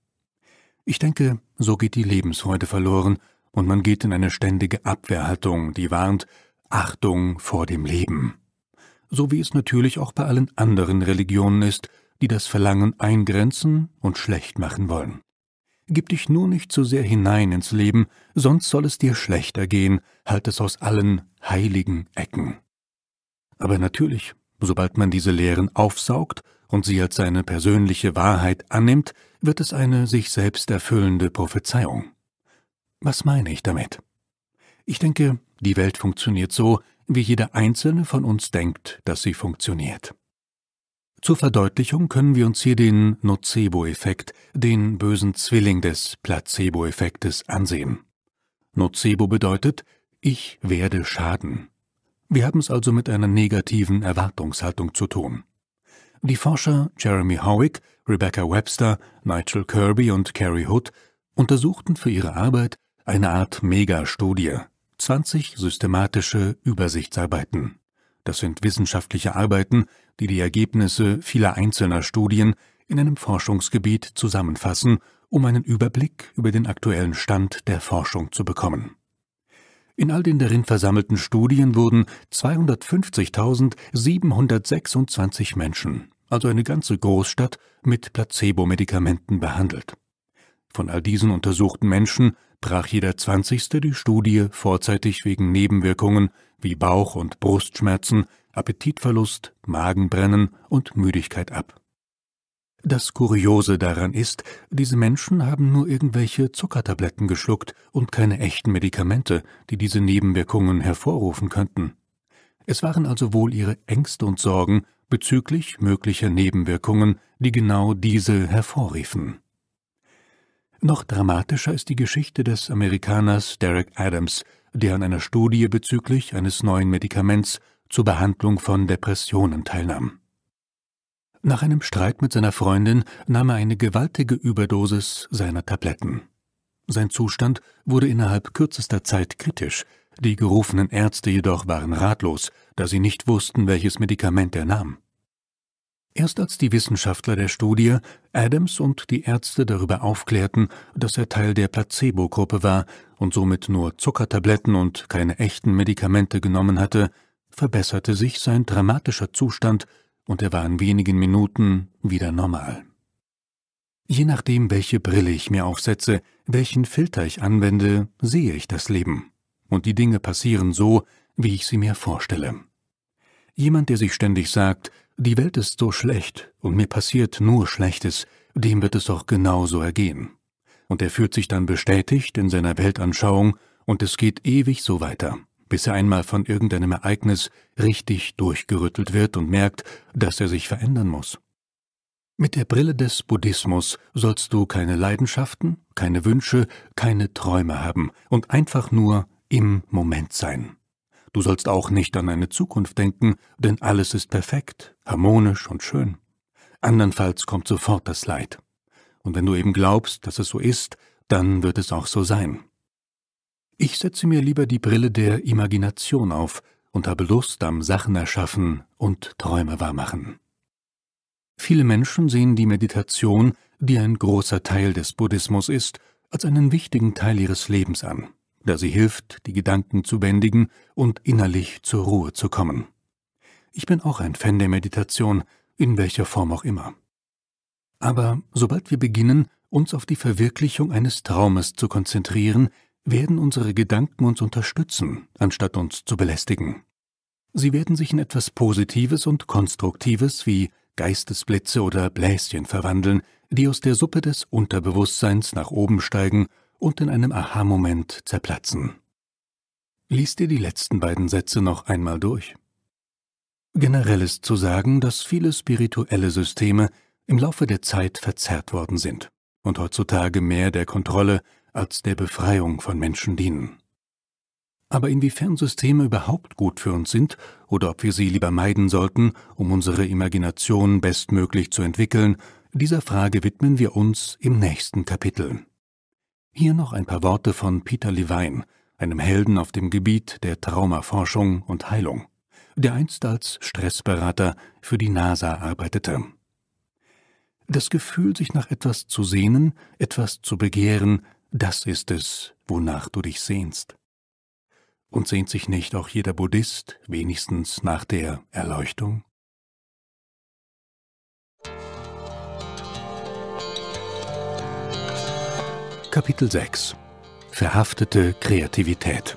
Ich denke, so geht die Lebensfreude verloren und man geht in eine ständige Abwehrhaltung, die warnt, Achtung vor dem Leben. So wie es natürlich auch bei allen anderen Religionen ist, die das Verlangen eingrenzen und schlecht machen wollen. Gib dich nur nicht zu sehr hinein ins Leben, sonst soll es dir schlechter gehen, halt es aus allen heiligen Ecken. Aber natürlich, sobald man diese Lehren aufsaugt und sie als seine persönliche Wahrheit annimmt, wird es eine sich selbst erfüllende Prophezeiung. Was meine ich damit? Ich denke, die Welt funktioniert so, wie jeder Einzelne von uns denkt, dass sie funktioniert. Zur Verdeutlichung können wir uns hier den Nocebo-Effekt, den bösen Zwilling des Placebo-Effektes, ansehen. Nocebo bedeutet, ich werde schaden. Wir haben es also mit einer negativen Erwartungshaltung zu tun. Die Forscher Jeremy Howick, Rebecca Webster, Nigel Kirby und Carrie Hood untersuchten für ihre Arbeit eine Art Megastudie, zwanzig systematische Übersichtsarbeiten. Das sind wissenschaftliche Arbeiten, die die Ergebnisse vieler einzelner Studien in einem Forschungsgebiet zusammenfassen, um einen Überblick über den aktuellen Stand der Forschung zu bekommen. In all den darin versammelten Studien wurden zweihundertfünfzigtausendsiebenhundertsechsundzwanzig Menschen, also eine ganze Großstadt, mit Placebo-Medikamenten behandelt. Von all diesen untersuchten Menschen brach jeder Zwanzigste die Studie vorzeitig wegen Nebenwirkungen wie Bauch- und Brustschmerzen, Appetitverlust, Magenbrennen und Müdigkeit ab. Das Kuriose daran ist, diese Menschen haben nur irgendwelche Zuckertabletten geschluckt und keine echten Medikamente, die diese Nebenwirkungen hervorrufen könnten. Es waren also wohl ihre Ängste und Sorgen bezüglich möglicher Nebenwirkungen, die genau diese hervorriefen. Noch dramatischer ist die Geschichte des Amerikaners Derek Adams, der an einer Studie bezüglich eines neuen Medikaments zur Behandlung von Depressionen teilnahm. Nach einem Streit mit seiner Freundin nahm er eine gewaltige Überdosis seiner Tabletten. Sein Zustand wurde innerhalb kürzester Zeit kritisch, die gerufenen Ärzte jedoch waren ratlos, da sie nicht wussten, welches Medikament er nahm. Erst als die Wissenschaftler der Studie Adams und die Ärzte darüber aufklärten, dass er Teil der Placebo-Gruppe war und somit nur Zuckertabletten und keine echten Medikamente genommen hatte, verbesserte sich sein dramatischer Zustand und er war in wenigen Minuten wieder normal. Je nachdem, welche Brille ich mir aufsetze, welchen Filter ich anwende, sehe ich das Leben. Und die Dinge passieren so, wie ich sie mir vorstelle. Jemand, der sich ständig sagt, die Welt ist so schlecht und mir passiert nur Schlechtes, dem wird es auch genauso ergehen. Und er fühlt sich dann bestätigt in seiner Weltanschauung und es geht ewig so weiter, bis er einmal von irgendeinem Ereignis richtig durchgerüttelt wird und merkt, dass er sich verändern muss. Mit der Brille des Buddhismus sollst du keine Leidenschaften, keine Wünsche, keine Träume haben und einfach nur im Moment sein. Du sollst auch nicht an eine Zukunft denken, denn alles ist perfekt, harmonisch und schön. Andernfalls kommt sofort das Leid. Und wenn du eben glaubst, dass es so ist, dann wird es auch so sein. Ich setze mir lieber die Brille der Imagination auf und habe Lust am Sachen erschaffen und Träume wahrmachen. Viele Menschen sehen die Meditation, die ein großer Teil des Buddhismus ist, als einen wichtigen Teil ihres Lebens an, da sie hilft, die Gedanken zu bändigen und innerlich zur Ruhe zu kommen. Ich bin auch ein Fan der Meditation, in welcher Form auch immer. Aber sobald wir beginnen, uns auf die Verwirklichung eines Traumes zu konzentrieren, werden unsere Gedanken uns unterstützen, anstatt uns zu belästigen. Sie werden sich in etwas Positives und Konstruktives wie Geistesblitze oder Bläschen verwandeln, die aus der Suppe des Unterbewusstseins nach oben steigen und in einem Aha-Moment zerplatzen. Lies dir die letzten beiden Sätze noch einmal durch. Generell ist zu sagen, dass viele spirituelle Systeme im Laufe der Zeit verzerrt worden sind und heutzutage mehr der Kontrolle als der Befreiung von Menschen dienen. Aber inwiefern Systeme überhaupt gut für uns sind oder ob wir sie lieber meiden sollten, um unsere Imagination bestmöglich zu entwickeln, dieser Frage widmen wir uns im nächsten Kapitel. Hier noch ein paar Worte von Peter Levine, einem Helden auf dem Gebiet der Traumaforschung und Heilung, der einst als Stressberater für die NASA arbeitete. Das Gefühl, sich nach etwas zu sehnen, etwas zu begehren, das ist es, wonach du dich sehnst. Und sehnt sich nicht auch jeder Buddhist wenigstens nach der Erleuchtung? Kapitel sechs – Verhaftete Kreativität.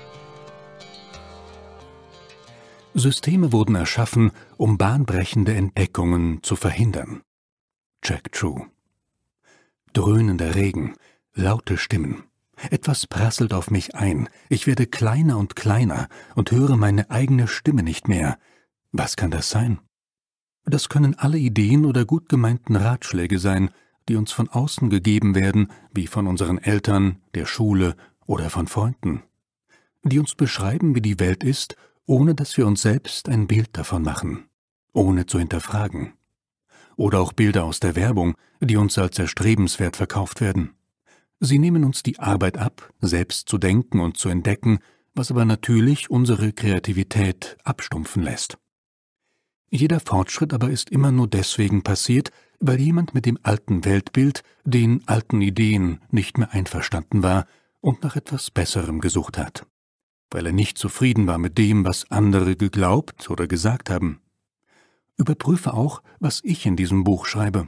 Systeme wurden erschaffen, um bahnbrechende Entdeckungen zu verhindern. Jack True. Dröhnender Regen, laute Stimmen. Etwas prasselt auf mich ein, ich werde kleiner und kleiner und höre meine eigene Stimme nicht mehr. Was kann das sein? Das können alle Ideen oder gut gemeinten Ratschläge sein, die uns von außen gegeben werden, wie von unseren Eltern, der Schule oder von Freunden. Die uns beschreiben, wie die Welt ist, ohne dass wir uns selbst ein Bild davon machen, ohne zu hinterfragen. Oder auch Bilder aus der Werbung, die uns als erstrebenswert verkauft werden. Sie nehmen uns die Arbeit ab, selbst zu denken und zu entdecken, was aber natürlich unsere Kreativität abstumpfen lässt. Jeder Fortschritt aber ist immer nur deswegen passiert, weil jemand mit dem alten Weltbild, den alten Ideen nicht mehr einverstanden war und nach etwas Besserem gesucht hat. Weil er nicht zufrieden war mit dem, was andere geglaubt oder gesagt haben. Überprüfe auch, was ich in diesem Buch schreibe.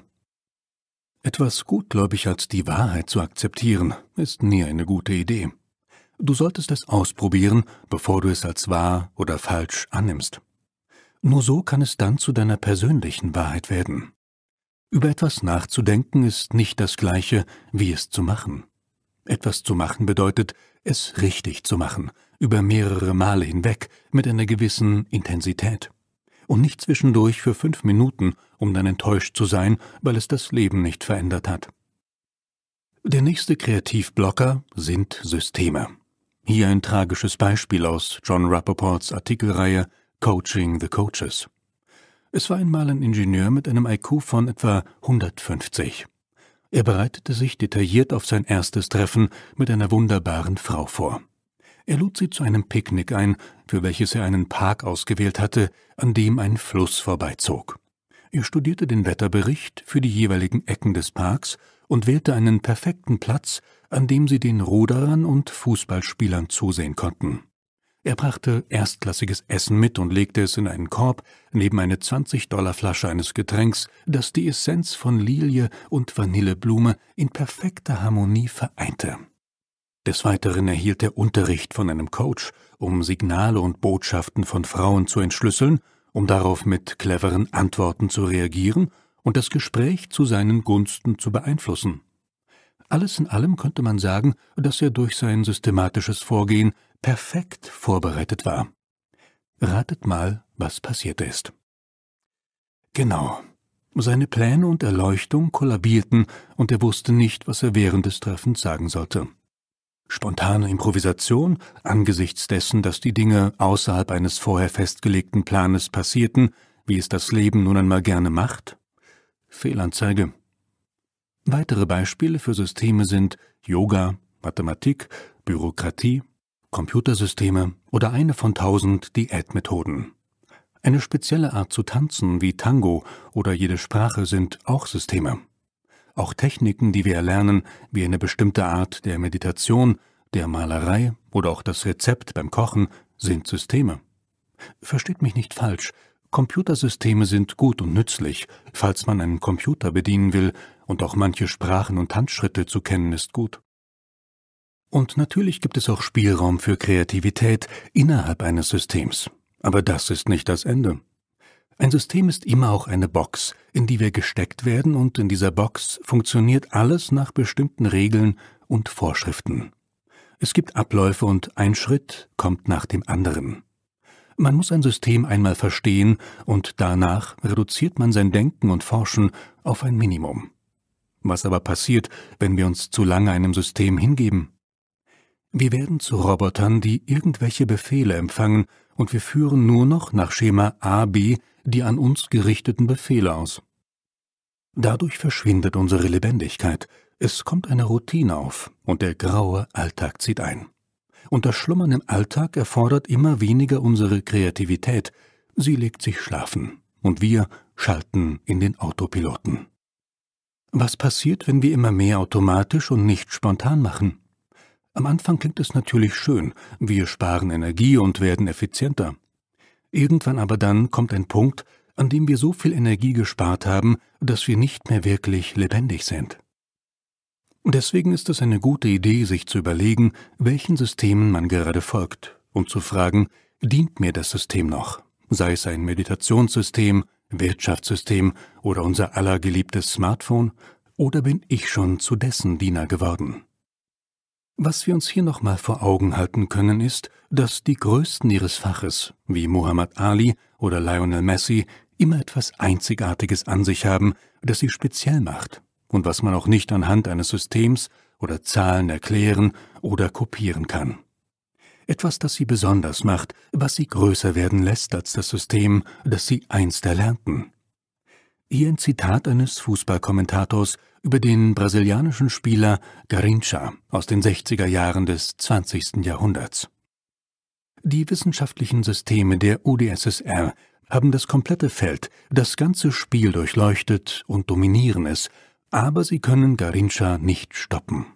Etwas gutgläubig als die Wahrheit zu akzeptieren, ist nie eine gute Idee. Du solltest es ausprobieren, bevor du es als wahr oder falsch annimmst. Nur so kann es dann zu deiner persönlichen Wahrheit werden. Über etwas nachzudenken ist nicht das Gleiche, wie es zu machen. Etwas zu machen bedeutet, es richtig zu machen, über mehrere Male hinweg, mit einer gewissen Intensität. Und nicht zwischendurch für fünf Minuten, um dann enttäuscht zu sein, weil es das Leben nicht verändert hat. Der nächste Kreativblocker sind Systeme. Hier ein tragisches Beispiel aus John Rappaports Artikelreihe Coaching the Coaches. Es war einmal ein Ingenieur mit einem I Q von etwa hundertfünfzig. Er bereitete sich detailliert auf sein erstes Treffen mit einer wunderbaren Frau vor. Er lud sie zu einem Picknick ein, für welches er einen Park ausgewählt hatte, an dem ein Fluss vorbeizog. Er studierte den Wetterbericht für die jeweiligen Ecken des Parks und wählte einen perfekten Platz, an dem sie den Ruderern und Fußballspielern zusehen konnten. Er brachte erstklassiges Essen mit und legte es in einen Korb neben eine zwanzig-Dollar-Flasche eines Getränks, das die Essenz von Lilie und Vanilleblume in perfekter Harmonie vereinte. Des Weiteren erhielt er Unterricht von einem Coach, um Signale und Botschaften von Frauen zu entschlüsseln, um darauf mit cleveren Antworten zu reagieren und das Gespräch zu seinen Gunsten zu beeinflussen. Alles in allem könnte man sagen, dass er durch sein systematisches Vorgehen perfekt vorbereitet war. Ratet mal, was passiert ist. Genau. Seine Pläne und Erleuchtung kollabierten und er wusste nicht, was er während des Treffens sagen sollte. Spontane Improvisation, angesichts dessen, dass die Dinge außerhalb eines vorher festgelegten Planes passierten, wie es das Leben nun einmal gerne macht? Fehlanzeige. Weitere Beispiele für Systeme sind Yoga, Mathematik, Bürokratie, Computersysteme oder eine von tausend Diätmethoden. Eine spezielle Art zu tanzen wie Tango oder jede Sprache sind auch Systeme. Auch Techniken, die wir erlernen, wie eine bestimmte Art der Meditation, der Malerei oder auch das Rezept beim Kochen, sind Systeme. Versteht mich nicht falsch, Computersysteme sind gut und nützlich, falls man einen Computer bedienen will, und auch manche Sprachen und Handschritte zu kennen ist gut. Und natürlich gibt es auch Spielraum für Kreativität innerhalb eines Systems. Aber das ist nicht das Ende. Ein System ist immer auch eine Box, in die wir gesteckt werden, und in dieser Box funktioniert alles nach bestimmten Regeln und Vorschriften. Es gibt Abläufe und ein Schritt kommt nach dem anderen. Man muss ein System einmal verstehen und danach reduziert man sein Denken und Forschen auf ein Minimum. Was aber passiert, wenn wir uns zu lange einem System hingeben? Wir werden zu Robotern, die irgendwelche Befehle empfangen, und wir führen nur noch nach Schema A B die an uns gerichteten Befehle aus. Dadurch verschwindet unsere Lebendigkeit, es kommt eine Routine auf und der graue Alltag zieht ein. Und das Schlummern im Alltag erfordert immer weniger unsere Kreativität, sie legt sich schlafen und wir schalten in den Autopiloten. Was passiert, wenn wir immer mehr automatisch und nicht spontan machen? Am Anfang klingt es natürlich schön, wir sparen Energie und werden effizienter. Irgendwann aber dann kommt ein Punkt, an dem wir so viel Energie gespart haben, dass wir nicht mehr wirklich lebendig sind. Deswegen ist es eine gute Idee, sich zu überlegen, welchen Systemen man gerade folgt und zu fragen, dient mir das System noch? Sei es ein Meditationssystem, Wirtschaftssystem oder unser aller geliebtes Smartphone, oder bin ich schon zu dessen Diener geworden? Was wir uns hier nochmal vor Augen halten können, ist, dass die Größten ihres Faches, wie Muhammad Ali oder Lionel Messi, immer etwas Einzigartiges an sich haben, das sie speziell macht und was man auch nicht anhand eines Systems oder Zahlen erklären oder kopieren kann. Etwas, das sie besonders macht, was sie größer werden lässt als das System, das sie einst erlernten. Hier ein Zitat eines Fußballkommentators über den brasilianischen Spieler Garrincha aus den sechziger Jahren des zwanzigsten Jahrhunderts. Die wissenschaftlichen Systeme der U d S S R haben das komplette Feld, das ganze Spiel durchleuchtet und dominieren es, aber sie können Garrincha nicht stoppen.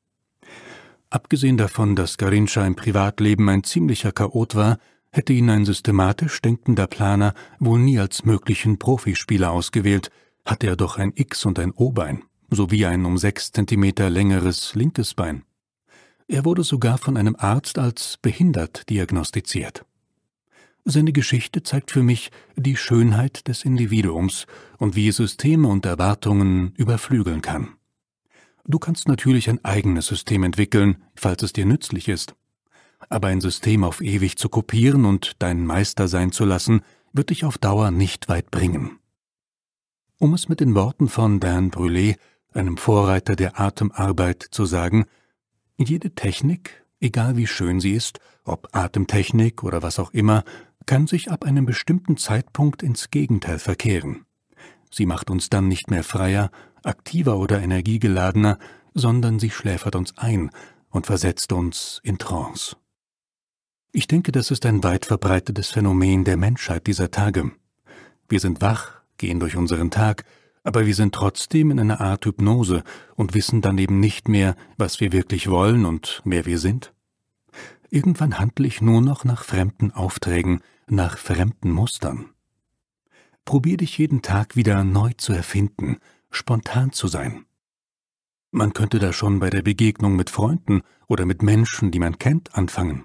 Abgesehen davon, dass Garrincha im Privatleben ein ziemlicher Chaot war, hätte ihn ein systematisch denkender Planer wohl nie als möglichen Profispieler ausgewählt, hatte er doch ein X- und ein O-Bein, sowie ein um sechs Zentimeter längeres linkes Bein. Er wurde sogar von einem Arzt als behindert diagnostiziert. Seine Geschichte zeigt für mich die Schönheit des Individuums und wie es Systeme und Erwartungen überflügeln kann. Du kannst natürlich ein eigenes System entwickeln, falls es dir nützlich ist. Aber ein System auf ewig zu kopieren und dein Meister sein zu lassen, wird dich auf Dauer nicht weit bringen. Um es mit den Worten von Dan Brulé, einem Vorreiter der Atemarbeit, zu sagen: Jede Technik, egal wie schön sie ist, ob Atemtechnik oder was auch immer, kann sich ab einem bestimmten Zeitpunkt ins Gegenteil verkehren. Sie macht uns dann nicht mehr freier, aktiver oder energiegeladener, sondern sie schläfert uns ein und versetzt uns in Trance. Ich denke, das ist ein weit verbreitetes Phänomen der Menschheit dieser Tage. Wir sind wach, gehen durch unseren Tag, aber wir sind trotzdem in einer Art Hypnose und wissen dann eben nicht mehr, was wir wirklich wollen und wer wir sind. Irgendwann handle ich nur noch nach fremden Aufträgen, nach fremden Mustern. Probier dich jeden Tag wieder neu zu erfinden, spontan zu sein. Man könnte da schon bei der Begegnung mit Freunden oder mit Menschen, die man kennt, anfangen.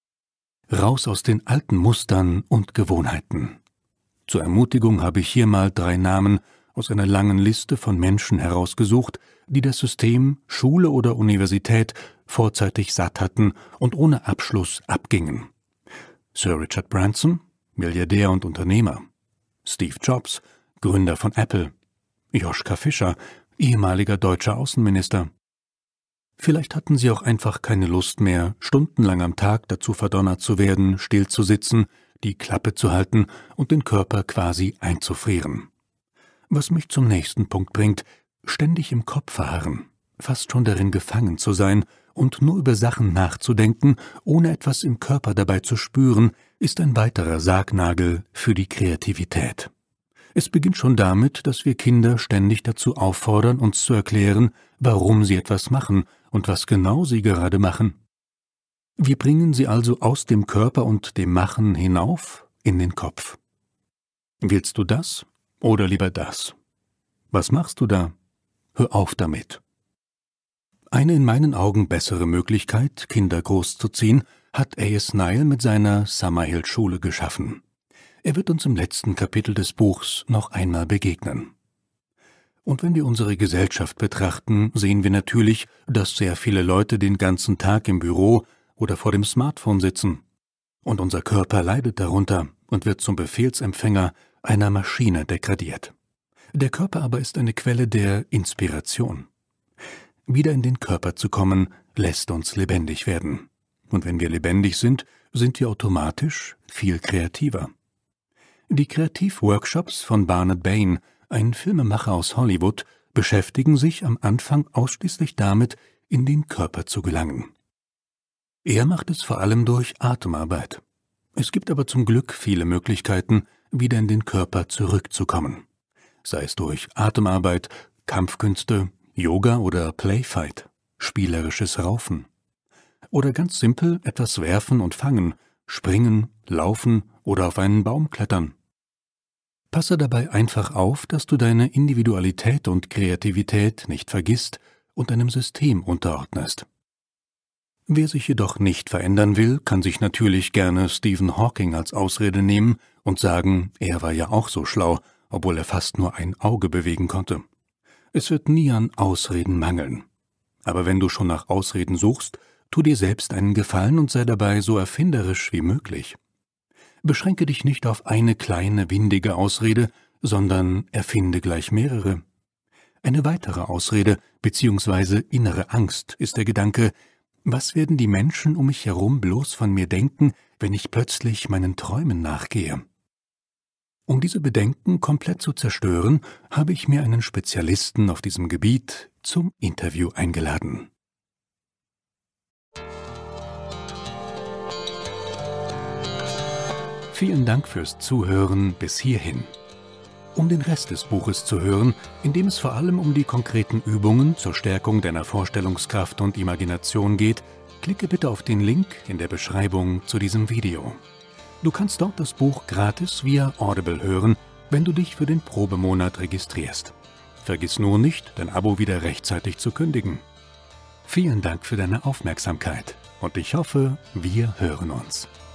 Raus aus den alten Mustern und Gewohnheiten. Zur Ermutigung habe ich hier mal drei Namen aus einer langen Liste von Menschen herausgesucht, die das System Schule oder Universität vorzeitig satt hatten und ohne Abschluss abgingen. Sir Richard Branson, Milliardär und Unternehmer. Steve Jobs, Gründer von Apple. Joschka Fischer, ehemaliger deutscher Außenminister. Vielleicht hatten sie auch einfach keine Lust mehr, stundenlang am Tag dazu verdonnert zu werden, still zu sitzen, die Klappe zu halten und den Körper quasi einzufrieren. Was mich zum nächsten Punkt bringt: ständig im Kopf verharren, fast schon darin gefangen zu sein und nur über Sachen nachzudenken, ohne etwas im Körper dabei zu spüren, ist ein weiterer Sargnagel für die Kreativität. Es beginnt schon damit, dass wir Kinder ständig dazu auffordern, uns zu erklären, warum sie etwas machen und was genau sie gerade machen. Wir bringen sie also aus dem Körper und dem Machen hinauf in den Kopf. Willst du das oder lieber das? Was machst du da? Hör auf damit. Eine in meinen Augen bessere Möglichkeit, Kinder großzuziehen, hat A S Nile mit seiner Summerhill-Schule geschaffen. Er wird uns im letzten Kapitel des Buchs noch einmal begegnen. Und wenn wir unsere Gesellschaft betrachten, sehen wir natürlich, dass sehr viele Leute den ganzen Tag im Büro oder vor dem Smartphone sitzen. Und unser Körper leidet darunter und wird zum Befehlsempfänger einer Maschine degradiert. Der Körper aber ist eine Quelle der Inspiration. Wieder in den Körper zu kommen, lässt uns lebendig werden. Und wenn wir lebendig sind, sind wir automatisch viel kreativer. Die Kreativworkshops von Barnett Bain, ein Filmemacher aus Hollywood, beschäftigen sich am Anfang ausschließlich damit, in den Körper zu gelangen. Er macht es vor allem durch Atemarbeit. Es gibt aber zum Glück viele Möglichkeiten, wieder in den Körper zurückzukommen. Sei es durch Atemarbeit, Kampfkünste, Yoga oder Playfight, spielerisches Raufen. Oder ganz simpel etwas werfen und fangen, springen, laufen oder auf einen Baum klettern. Passe dabei einfach auf, dass du deine Individualität und Kreativität nicht vergisst und einem System unterordnest. Wer sich jedoch nicht verändern will, kann sich natürlich gerne Stephen Hawking als Ausrede nehmen und sagen, er war ja auch so schlau, obwohl er fast nur ein Auge bewegen konnte. Es wird nie an Ausreden mangeln. Aber wenn du schon nach Ausreden suchst, tu dir selbst einen Gefallen und sei dabei so erfinderisch wie möglich. Beschränke dich nicht auf eine kleine, windige Ausrede, sondern erfinde gleich mehrere. Eine weitere Ausrede bzw. innere Angst ist der Gedanke, was werden die Menschen um mich herum bloß von mir denken, wenn ich plötzlich meinen Träumen nachgehe? Um diese Bedenken komplett zu zerstören, habe ich mir einen Spezialisten auf diesem Gebiet zum Interview eingeladen. Vielen Dank fürs Zuhören bis hierhin. Um den Rest des Buches zu hören, in dem es vor allem um die konkreten Übungen zur Stärkung deiner Vorstellungskraft und Imagination geht, klicke bitte auf den Link in der Beschreibung zu diesem Video. Du kannst dort das Buch gratis via Audible hören, wenn du dich für den Probemonat registrierst. Vergiss nur nicht, dein Abo wieder rechtzeitig zu kündigen. Vielen Dank für deine Aufmerksamkeit und ich hoffe, wir hören uns.